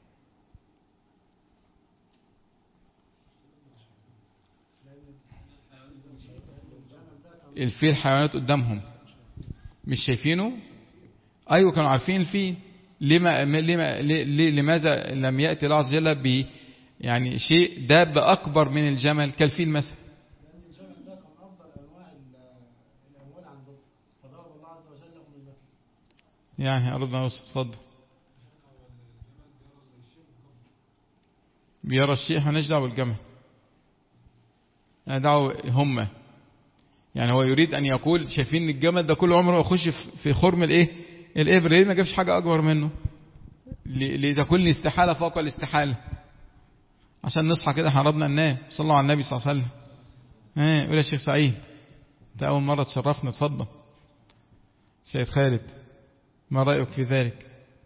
الفيل حيوانات قدامهم مش شايفينه؟ أيوة كانوا عارفين الفيل. لما لما لماذا لم يأتي الله عز وجل ب يعني شيء داب أكبر من الجمل كالفيل مثلا؟ لأن الجمل ده كان أفضل أنواع الأموال عندهم، فضرب الله عز وجل لهم المثل. يعني أردنا نوصل. اتفضل. بيرى الشيء مالناش دعوة بالجمل، يعني دعوة هم، يعني هو يريد أن يقول شايفين الجمل ده كل عمره يخش في خرم الإيه؟ الإبر. ليه ما جابش حاجة أكبر منه؟ لتكون الاستحالة فوق الاستحالة، عشان نصحى كده احنا قربنا ننام. صلى الله على النبي صلى الله عليه وسلم. ايه قول يا شيخ سعيد، انت أول مرة تشرفنا. اتفضل سيد خالد، ما رأيك في ذلك؟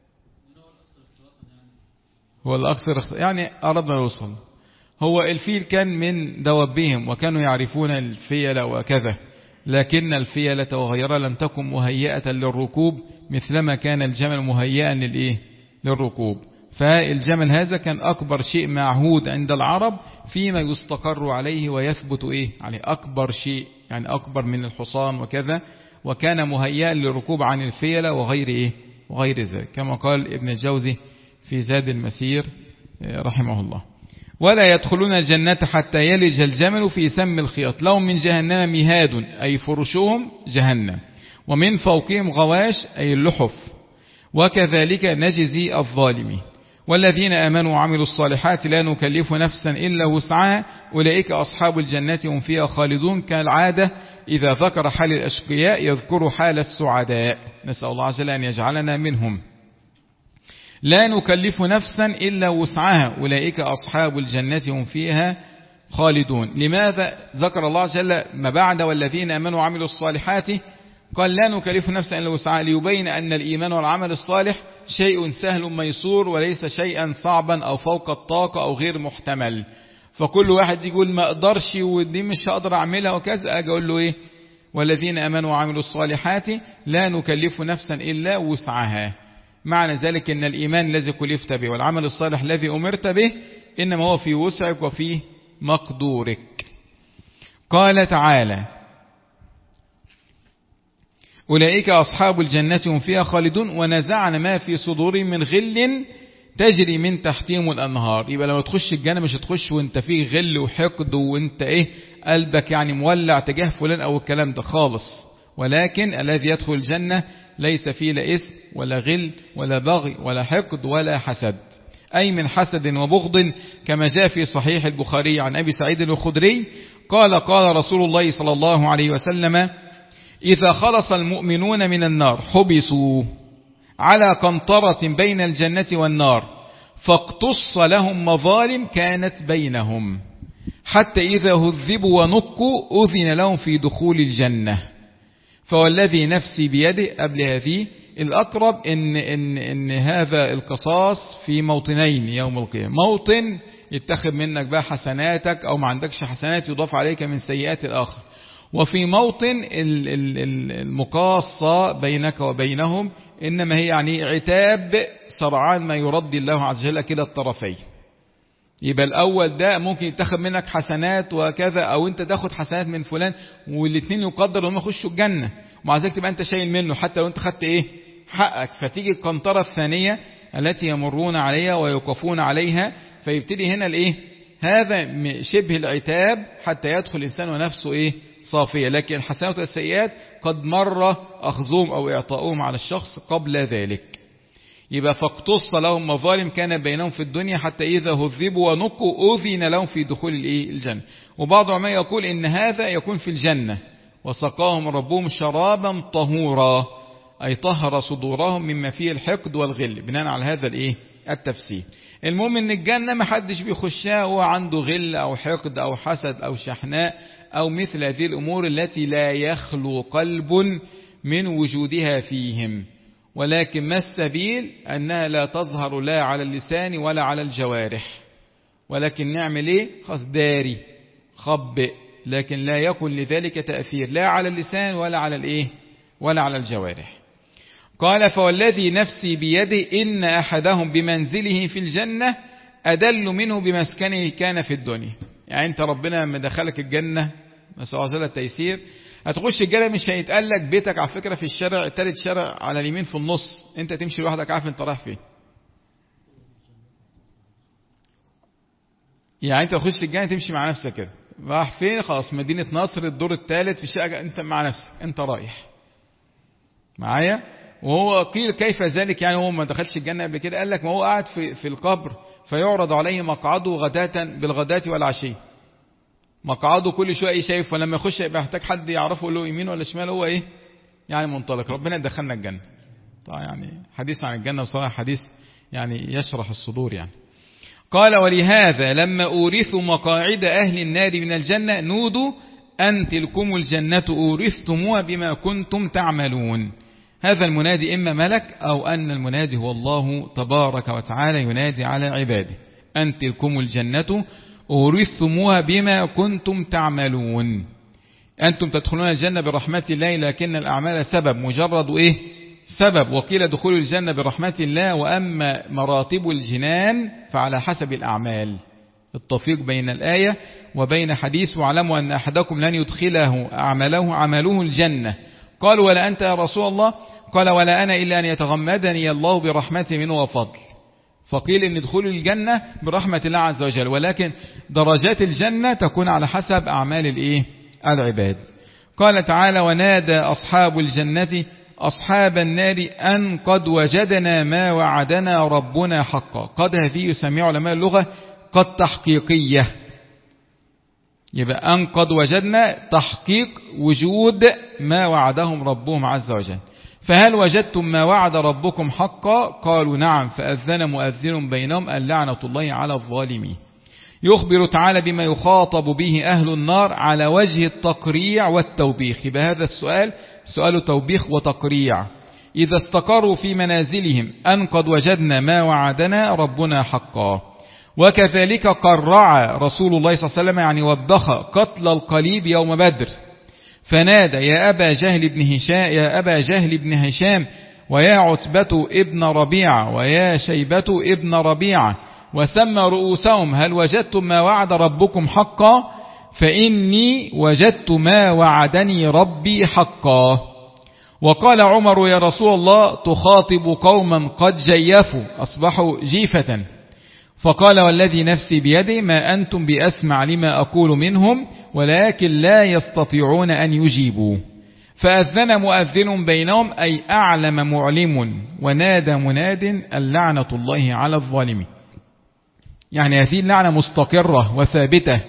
هو الأكثر اخت... يعني قربنا نوصل. هو الفيل كان من دوابهم وكانوا يعرفون الفيل وكذا، لكن الفيلة وغيرها لم تكن مهيئة للركوب مثلما كان الجمل مهيئا للإيه؟ للركوب. فالجمل هذا كان أكبر شيء معهود عند العرب فيما يستقر عليه ويثبت إيه؟ عليه أكبر شيء، يعني أكبر من الحصان وكذا، وكان مهيئا للركوب عن الفيلة وغير إيه؟ وغير ذلك، كما قال ابن الجوزي في زاد المسير رحمه الله. ولا يدخلون الجنة حتى يلج الجمل في سم الخياط، لهم من جهنم مهاد أي فرشهم جهنم، ومن فوقهم غواش أي اللحف، وكذلك نجزي الظالمين. والذين آمنوا وعملوا الصالحات لا نكلف نفسا إلا وسعها أولئك أصحاب الجنة هم فيها خالدون. كالعادة إذا ذكر حال الأشقياء يذكر حال السعداء، نسأل الله عز وجل أن يجعلنا منهم. لا نكلف نفسا إلا وسعها أولئك أصحاب الجنة هم فيها خالدون. لماذا ذكر الله عز وجل ما بعد والذين آمنوا وعملوا الصالحات قال لا نكلف نفسا إلا وسعها؟ ليبين أن الإيمان والعمل الصالح شيء سهل ميسور وليس شيئا صعبا أو فوق الطاقة أو غير محتمل. فكل واحد يقول ما أقدرش ودي مش هقدر أعملها وكذا، أجي أقول له إيه؟ والذين آمنوا وعملوا الصالحات لا نكلف نفسا إلا وسعها. معنى ذلك أن الإيمان الذي كلفت به والعمل الصالح الذي أمرت به إنما هو في وسعك وفي مقدورك. قال تعالى أولئك أصحاب الجنة هم فيها خالدون ونزعنا ما في صدورهم من غل تجري من تحتهم الأنهار. يبقى لما تخش الجنة مش هتخش وانت فيه غل وحقد وانت ايه قلبك يعني مولع تجاه فلان أو الكلام ده خالص، ولكن الذي يدخل الجنة ليس فيه لا إثم ولا غل ولا بغي ولا حقد ولا حسد. أي من حسد وبغض، كما جاء في صحيح البخاري عن أبي سعيد الخدري قال قال رسول الله صلى الله عليه وسلم: إذا خلص المؤمنون من النار حبسوا على قنطرة بين الجنة والنار، فاقتص لهم مظالم كانت بينهم، حتى إذا هذبوا ونقوا أذن لهم في دخول الجنة. فوالذي نفسي بيده، قبل هذه الأقرب إن, إن, إن هذا القصاص في موطنين يوم القيامة، موطن يتخذ منك بقى حسناتك أو ما عندكش حسنات يضاف عليك من سيئات الآخر، وفي موطن المقاصة بينك وبينهم، إنما هي يعني عتاب سرعان ما يرضي الله عز وجل كلا الطرفين. يبقى الأول ده ممكن يتخذ منك حسنات وكذا، أو أنت تاخد حسنات من فلان والاثنين يقدر أنهم يخشوا الجنة، ومع ذلك تبقى أنت شايل منه حتى لو أنت خدت إيه حقك. فتيجي القنطرة الثانية التي يمرون عليها ويوقفون عليها، فيبتدي هنا الإيه هذا شبه العتاب حتى يدخل الإنسان ونفسه إيه صافية، لكن الحسنات والسيئات قد مر أخذهم أو إعطاؤهم على الشخص قبل ذلك. يبقى فاقتص لهم مظالم كان بينهم في الدنيا، حتى إذا هذبوا ونقوا أذن لهم في دخول الجنة. وبعض ما يقول إن هذا يكون في الجنة، وسقاهم ربهم شرابا طهورا، أي طهر صدورهم مما فيه الحقد والغل، بناء على هذا الإيه التفسير. المهم إن الجنة ما حدش بيخشها هو عنده غل أو حقد أو حسد أو شحناء أو مثل هذه الأمور التي لا يخلو قلب من وجودها فيهم، ولكن ما السبيل أنها لا تظهر لا على اللسان ولا على الجوارح، ولكن نعمل إيه خاص داري خبئ، لكن لا يكن لذلك تأثير لا على اللسان ولا على الإيه ولا على الجوارح. قال: فوالذي نفسي بيده إن أحدهم بمنزله في الجنة أدل منه بمسكنه كان في الدنيا. يعني أنت ربنا لما دخلك الجنة نسأل الله عز وجل التيسير، هتخش الجنة مش هيتقال لك بيتك على فكرة في الشارع الثالث شارع على اليمين في النص، أنت تمشي لوحدك عارف أنت رايح فين. يعني أنت تخش الجنة تمشي مع نفسك كده رايح فين، خلاص مدينة نصر الدور الثالث في الشقة، أنت مع نفسك أنت رايح معايا. وهو قيل كيف ذلك، يعني هو ما دخلش الجنة قبل كده، قال لك ما هو قاعد في, في القبر فيعرض عليه مقعده غداة بالغداة والعشي، مقعده كل شوية شايف، ولما يخش يبقى يحتاج حد يعرفه له يمين ولا شمال، هو ايه يعني منطلق. ربنا يدخلنا الجنة. طبعا يعني حديث عن الجنة وصراحة حديث يعني يشرح الصدور يعني. قال: ولهذا لما أورثوا مقاعد أهل النار من الجنة نودوا أن تلكم الجنة أورثتموها بما كنتم تعملون. هذا المنادي إما ملك أو أن المنادي هو الله تبارك وتعالى ينادي على عباده: أن تلكم الجنة أورثتموها بما كنتم تعملون. أنتم تدخلون الجنة برحمة الله، لكن الأعمال سبب، مجرد إيه سبب. وقيل دخول الجنة برحمة الله، وأما مراتب الجنان فعلى حسب الأعمال. التوفيق بين الآية وبين حديث: واعلموا أن أحدكم لن يدخله أعمله عمله الجنة. قالوا: ولا أنت يا رسول الله؟ قال: ولا أنا إلا أن يتغمدني الله برحمة منه وفضل. فقيل إن دخول الجنة برحمة الله عز وجل، ولكن درجات الجنة تكون على حسب أعمال الإيه العباد. قال تعالى: ونادى أصحاب الجنة أصحاب النار أن قد وجدنا ما وعدنا ربنا حقا. قد هذه يسميها علماء اللغة قد تحقيقية، يبقى أن قد وجدنا تحقيق وجود ما وعدهم ربهم عز وجل. فهل وجدتم ما وعد ربكم حقا؟ قالوا: نعم. فأذن مؤذن بينهم اللعنة الله على الظالمين. يخبر تعالى بما يخاطب به أهل النار على وجه التقريع والتوبيخ. يبقى هذا السؤال سؤال توبيخ وتقريع. إذا استقروا في منازلهم أن قد وجدنا ما وعدنا ربنا حقا. وكذلك قرع رسول الله صلى الله عليه وسلم يعني وبخ قتل القليب يوم بدر، فنادى: يا أبا جهل بن هشام يا أبا جهل بن هشام ويا عتبة ابن ربيعة ويا شيبة ابن ربيعة، وسمى رؤوسهم: هل وجدتم ما وعد ربكم حقا؟ فإني وجدت ما وعدني ربي حقا. وقال عمر: يا رسول الله تخاطب قوما قد جيفوا أصبحوا جيفة. فقال: والذي نفسي بيده ما أنتم بأسمع لما أقول منهم، ولكن لا يستطيعون أن يجيبوا. فأذن مؤذن بينهم أي أعلم معلم، ونادى مناد اللعنة الله على الظالمين. يعني هذه اللعنة مستقرة وثابتة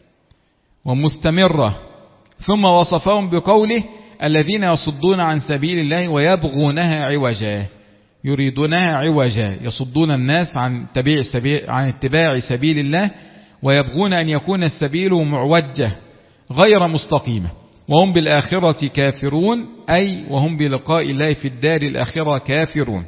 ومستمرة. ثم وصفهم بقوله الذين يصدون عن سبيل الله ويبغونها عوجا، يريدونها عوجا، يصدون الناس عن اتباع سبيل, عن اتباع سبيل الله، ويبغون أن يكون السبيل معوجة غير مستقيمة، وهم بالآخرة كافرون، أي وهم بلقاء الله في الدار الآخرة كافرون.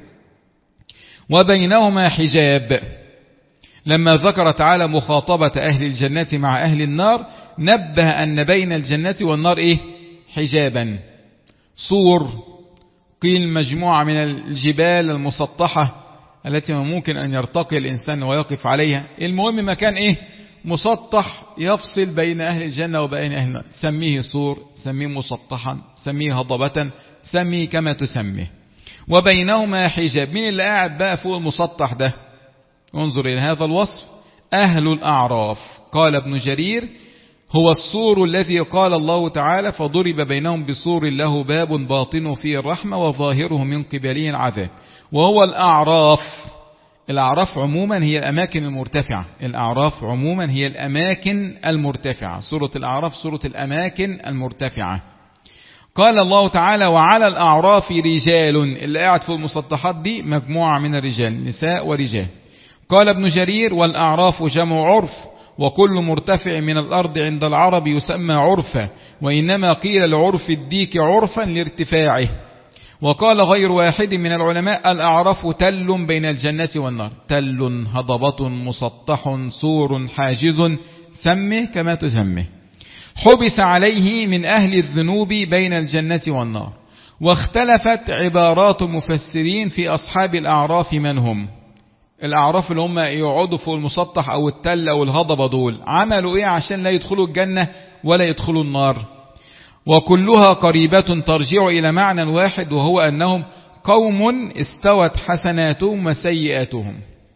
وبينهما حجاب. لما ذكر تعالى مخاطبة أهل الجنة مع أهل النار نبه أن بين الجنة والنار إيه؟ حجابا، صور، قيل مجموعة من الجبال المسطحة التي ممكن أن يرتقي الإنسان ويقف عليها. المهم مكان إيه؟ مسطح يفصل بين أهل الجنة وبين أهل النار. سميه صور، سميه مسطحا، سميه هضبة، سميه كما تسميه. وبينهما حجاب. مين اللي قاعد بقى فوق المسطح ده؟ انظر إلى هذا الوصف، أهل الأعراف. قال ابن جرير هو السور الذي قال الله تعالى فضرب بينهم بسور له باب باطن فيه الرحمة وظاهره من قبله العذاب. وهو الأعراف. الأعراف عموما هي الأماكن المرتفعة. الأعراف عموما هي الأماكن المرتفعة. سورة الأعراف سورة الأماكن المرتفعة. قال الله تعالى وعلى الأعراف رجال. اللي قاعد في المسطحات دي مجموعة من الرجال، نساء ورجال. قال ابن جرير والأعراف جمع عرف، وكل مرتفع من الأرض عند العرب يسمى عرفا، وإنما قيل العرف الديك عرفا لارتفاعه. وقال غير واحد من العلماء الأعراف تل بين الجنة والنار، تل هضبة مسطح سور حاجز، سمه كما تسمه. حبس عليه من أهل الذنوب بين الجنة والنار. واختلفت عبارات المفسرين في أصحاب الأعراف من هم. الأعراف اللي هم يقعدوا فوق المسطح أو التل أو الهضبة دول عملوا إيه عشان لا يدخلوا الجنة ولا يدخلوا النار؟ وكلها قريبة ترجع إلى معنى واحد، وهو أنهم قوم استوت حسناتهم وسيئاتهم.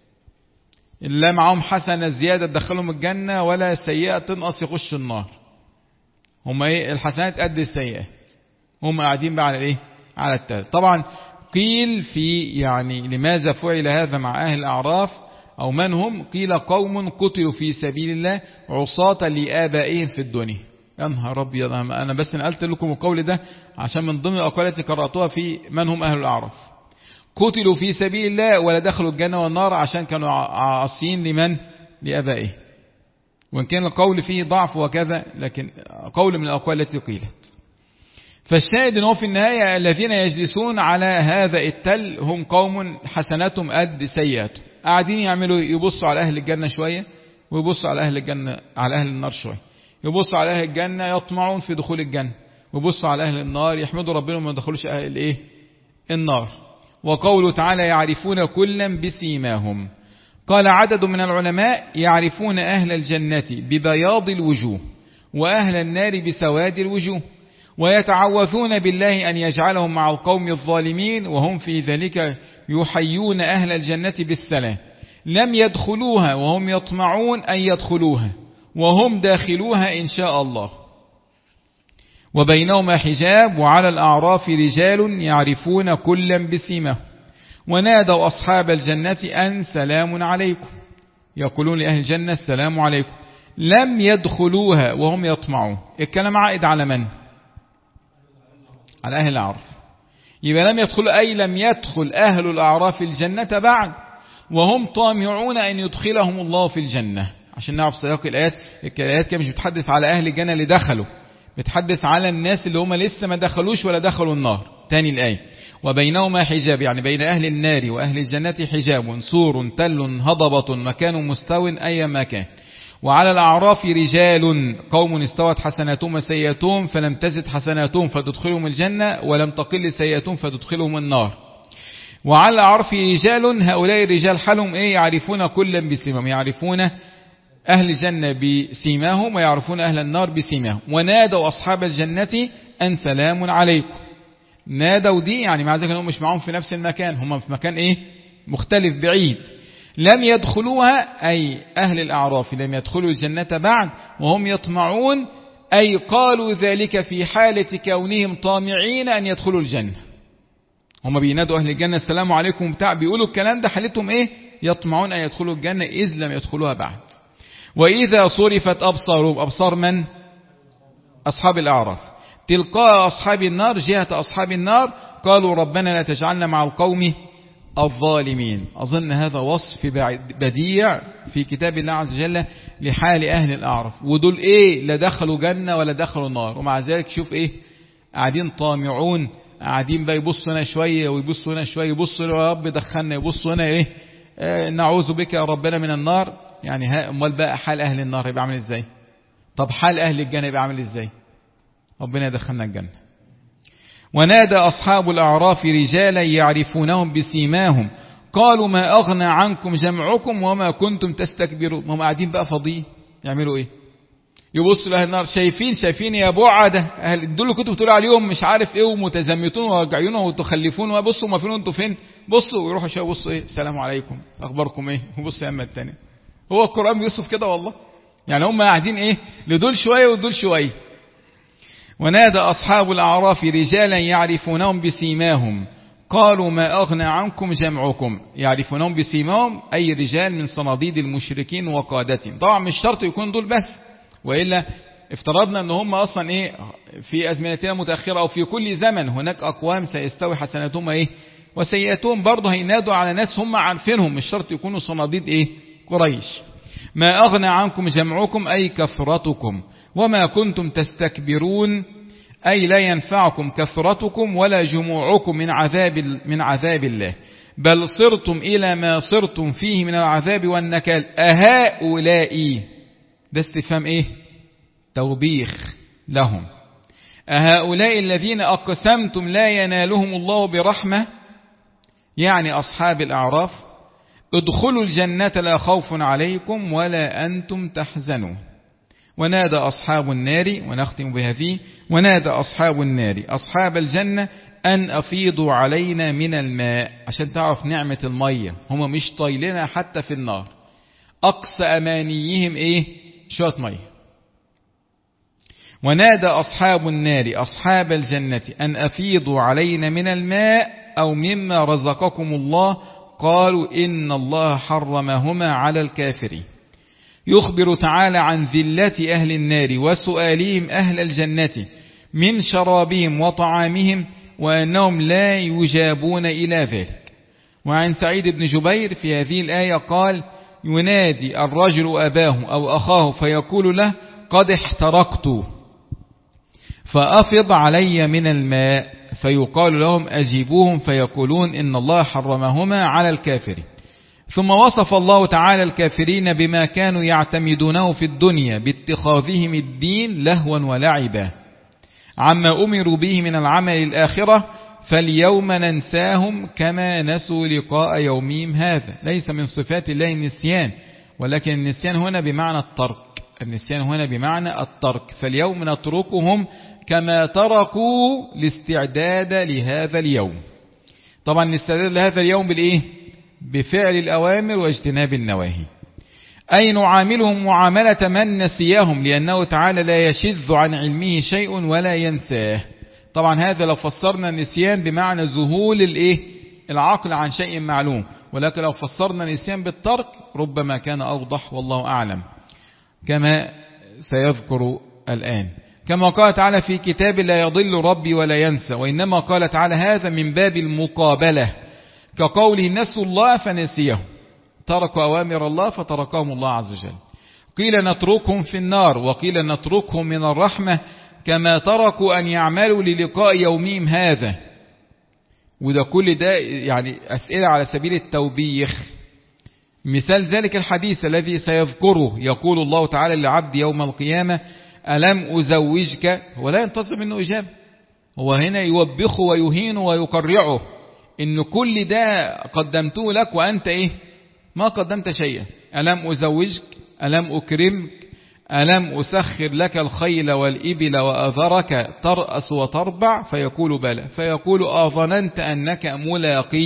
لا معهم حسنة زيادة تدخلهم الجنة ولا سيئة تنقص يخش النار. هم إيه؟ الحسنات قد السيئات. هم قاعدين بقى على إيه؟ على التل. طبعا قيل في يعني لماذا فعل هذا مع أهل الأعراف أو من هم؟ قيل قوم قتلوا في سبيل الله عصاة لآبائهم في الدنيا. يا نهار أبيض، أنا بس نقلت لكم القول ده عشان من ضمن الأقوال التي قرأتوها في من هم أهل الأعراف. قتلوا في سبيل الله ولا دخلوا الجنة والنار عشان كانوا عاصيين لمن؟ لآبائهم. وإن كان القول فيه ضعف وكذا، لكن قول من الأقوال التي قيلت. فالشاهد أنه في النهاية الذين يجلسون على هذا التل هم قوم حسناتهم قد سيئاتهم، قاعدين يعملوا يبصوا على أهل الجنة شوية ويبصوا على أهل الجنة على أهل النار شوية، يبصوا على أهل الجنة يطمعون في دخول الجنة، ويبصوا على أهل النار يحمدوا ربنا ما يدخلوش أهل إيه؟ النار. وقوله تعالى يعرفون كلا بسيماهم. قال عدد من العلماء يعرفون أهل الجنة ببياض الوجوه وأهل النار بسواد الوجوه، ويتعوذون بالله أن يجعلهم مع القوم الظالمين، وهم في ذلك يحيون أهل الجنة بالسلام، لم يدخلوها وهم يطمعون أن يدخلوها، وهم داخلوها إن شاء الله. وبينهما حجاب. وعلى الأعراف رجال يعرفون كلا بسيماهم. ونادوا أصحاب الجنة أن سلام عليكم، يقولون لأهل الجنة السلام عليكم، لم يدخلوها وهم يطمعون. الكلام عائد على من؟ على أهل الأعراف. يبقى لم يدخلوا أي لم يدخل أهل الأعراف الجنة بعد، وهم طامعون أن يدخلهم الله في الجنة. عشان نعرف سياق الآيات، الآيات كانت مش بتحدث على أهل الجنة اللي دخلوا، بتحدث على الناس اللي هم لسه ما دخلوش ولا دخلوا النار. تاني الآية وبينهما حجاب، يعني بين أهل النار وأهل الجنة حجاب، سور تل هضبة مكان مستو أي مكان. وعلى الأعراف رجال قوم استوت حسناتهم وسيئاتهم فلم تزد حسناتهم فتدخلهم الجنة، ولم تقل سيئاتهم فتدخلهم النار. وعلى الأعراف رجال، هؤلاء الرجال حالهم إيه؟ يعرفون كلا بسيماهم، يعرفون أهل الجنة بسيماهم ويعرفون أهل النار بسيماهم. ونادوا أصحاب الجنة أن سلام عليكم. نادوا دي يعني مع ذلك أنهم مش معهم في نفس المكان، هم في مكان إيه؟ مختلف بعيد. لم يدخلوها أي أهل الأعراف لم يدخلوا الجنة بعد وهم يطمعون، أي قالوا ذلك في حالة كونهم طامعين أن يدخلوا الجنة. هم بينادوا أهل الجنة السلام عليكم بتاع، بيقولوا الكلام ده حالتهم إيه؟ يطمعون أن يدخلوا الجنة إذ لم يدخلوها بعد. وإذا صرفت أبصارهم، أبصار من؟ أصحاب الأعراف، تلقاء أصحاب النار، جهة أصحاب النار، قالوا ربنا لا تجعلنا مع القوم الظالمين. أظن هذا وصف بديع في كتاب الله عز وجل لحال أهل الأعراف. ودول إيه؟ لا دخلوا جنة ولا دخلوا النار، ومع ذلك شوف إيه؟ قاعدين طامعون، قاعدين بقى يبصوا هنا شوية ويبصوا هنا شوية، يبصوا يا رب دخلنا، يبصوا هنا إيه؟ آه نعوذ بك يا ربنا من النار. يعني ها أمال بقى حال أهل النار يبقى عامل إزاي؟ طب حال أهل الجنة يبقى عامل إزاي؟ ربنا يدخلنا الجنة. ونادى أصحاب الأعراف رجالا يعرفونهم بسيماهم قالوا ما أغنى عنكم جمعكم وما كنتم تستكبرون. هم قاعدين بقى فاضيين يعملوا إيه؟ يبصوا لأهل النار، شايفين شايفين يا بعدة أهل دول اللي كنتوا بتقولوا عليهم مش عارف إيه ومتزمتون وراجعين وتخلفون، وبصوا ما فين وانتوا فين، بصوا ويروحوا شوية بصوا إيه السلام عليكم أخباركم إيه، وبصوا يا أما التاني. هو القرآن بيوصف كده والله، يعني هم قاعدين إيه لدول شوية ودول شوية. ونادى أصحاب الأعراف رجالا يعرفونهم بسيماهم قالوا ما أغنى عنكم جمعكم. يعرفونهم بسيماهم أي رجال من صناديد المشركين وقادتهم. طبعا مش شرط يكون دول بس، وإلا افترضنا أن هم أصلا إيه في أزمنتنا متأخرة أو في كل زمن هناك أقوام سيستوي حسناتهم إيه وسيئاتهم، برضه هينادوا على ناس هم عارفينهم، مش شرط يكونوا صناديد إيه قريش. ما أغنى عنكم جمعكم أي كثرتكم وما كنتم تستكبرون أي لا ينفعكم كثرتكم ولا جموعكم من عذاب من عذاب الله، بل صرتم إلى ما صرتم فيه من العذاب والنكال. أهؤلاء ده استفهام إيه توبيخ لهم. أهؤلاء الذين أقسمتم لا ينالهم الله برحمة، يعني أصحاب الأعراف، ادخلوا الجنة لا خوف عليكم ولا أنتم تحزنون. ونادى أصحاب النار، ونختم بهذه، ونادى أصحاب النار أصحاب الجنة أن أفيضوا علينا من الماء، عشان تعرف نعمة المية، هم مش طايلنا حتى في النار، أقصى أمانيهم إيه شوية مية. ونادى أصحاب النار أصحاب الجنة أن أفيضوا علينا من الماء أو مما رزقكم الله قالوا إن الله حرمهما على الكافرين. يخبر تعالى عن ذلة أهل النار وسؤالهم أهل الجنة من شرابهم وطعامهم وأنهم لا يجابون إلى ذلك. وعن سعيد بن جبير في هذه الآية قال ينادي الرجل أباه أو أخاه فيقول له قد احترقت فأفض علي من الماء، فيقال لهم أجيبوهم فيقولون إن الله حرمهما على الكافرين. ثم وصف الله تعالى الكافرين بما كانوا يعتمدونه في الدنيا باتخاذهم الدين لهوا ولعبا عما أمروا به من العمل الآخرة، فاليوم ننساهم كما نسوا لقاء يومهم هذا. ليس من صفات الله النسيان، ولكن النسيان هنا بمعنى الترك، النسيان هنا بمعنى الترك. فاليوم نتركهم كما تركوا الاستعداد لهذا اليوم. طبعا الاستعداد لهذا اليوم بالإيه؟ بفعل الأوامر واجتناب النواهي، أي نعاملهم معاملة من نسيهم، لأنه تعالى لا يشذ عن علمه شيء ولا ينساه. طبعا هذا لو فسرنا النسيان بمعنى ذهول الإيه؟ العقل عن شيء معلوم، ولكن لو فسرنا النسيان بالترك ربما كان أوضح والله أعلم، كما سيذكر الآن. كما قال تعالى في كتاب لا يضل ربي ولا ينسى، وإنما قال تعالى هذا من باب المقابلة، كقوله نسوا الله فنسيهم، تركوا أوامر الله فتركهم الله عز وجل. قيل نتركهم في النار، وقيل نتركهم من الرحمة كما تركوا أن يعملوا للقاء يومهم هذا. وده كل ده يعني أسئلة على سبيل التوبيخ. مثال ذلك الحديث الذي سيذكره، يقول الله تعالى لعبد يوم القيامة ألم أزوجك، ولا ينتظر منه إجابة، هو هنا يوبخه ويهينه ويقرعه إن كل ده قدمته لك وأنت إيه ما قدمت شيئا. ألم أزوجك، ألم أكرمك، ألم أسخر لك الخيل والإبل وأذرك ترأس وتربع، فيقول بلى، فيقول أظننت أنك ملاقي،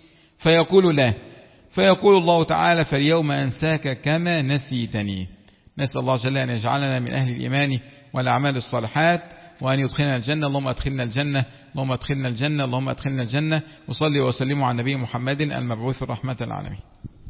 فيقول لا، فيقول الله تعالى فاليوم أنساك كما نسيتني. نسأل الله جل أن يجعلنا من أهل الإيمان والأعمال الصالحات، وأن يدخلنا الجنة. اللهم أدخلنا الجنة، اللهم أدخلنا الجنة، اللهم أدخلنا الجنة. وصلي وسلموا على النبي محمد المبعوث رحمة العالمين.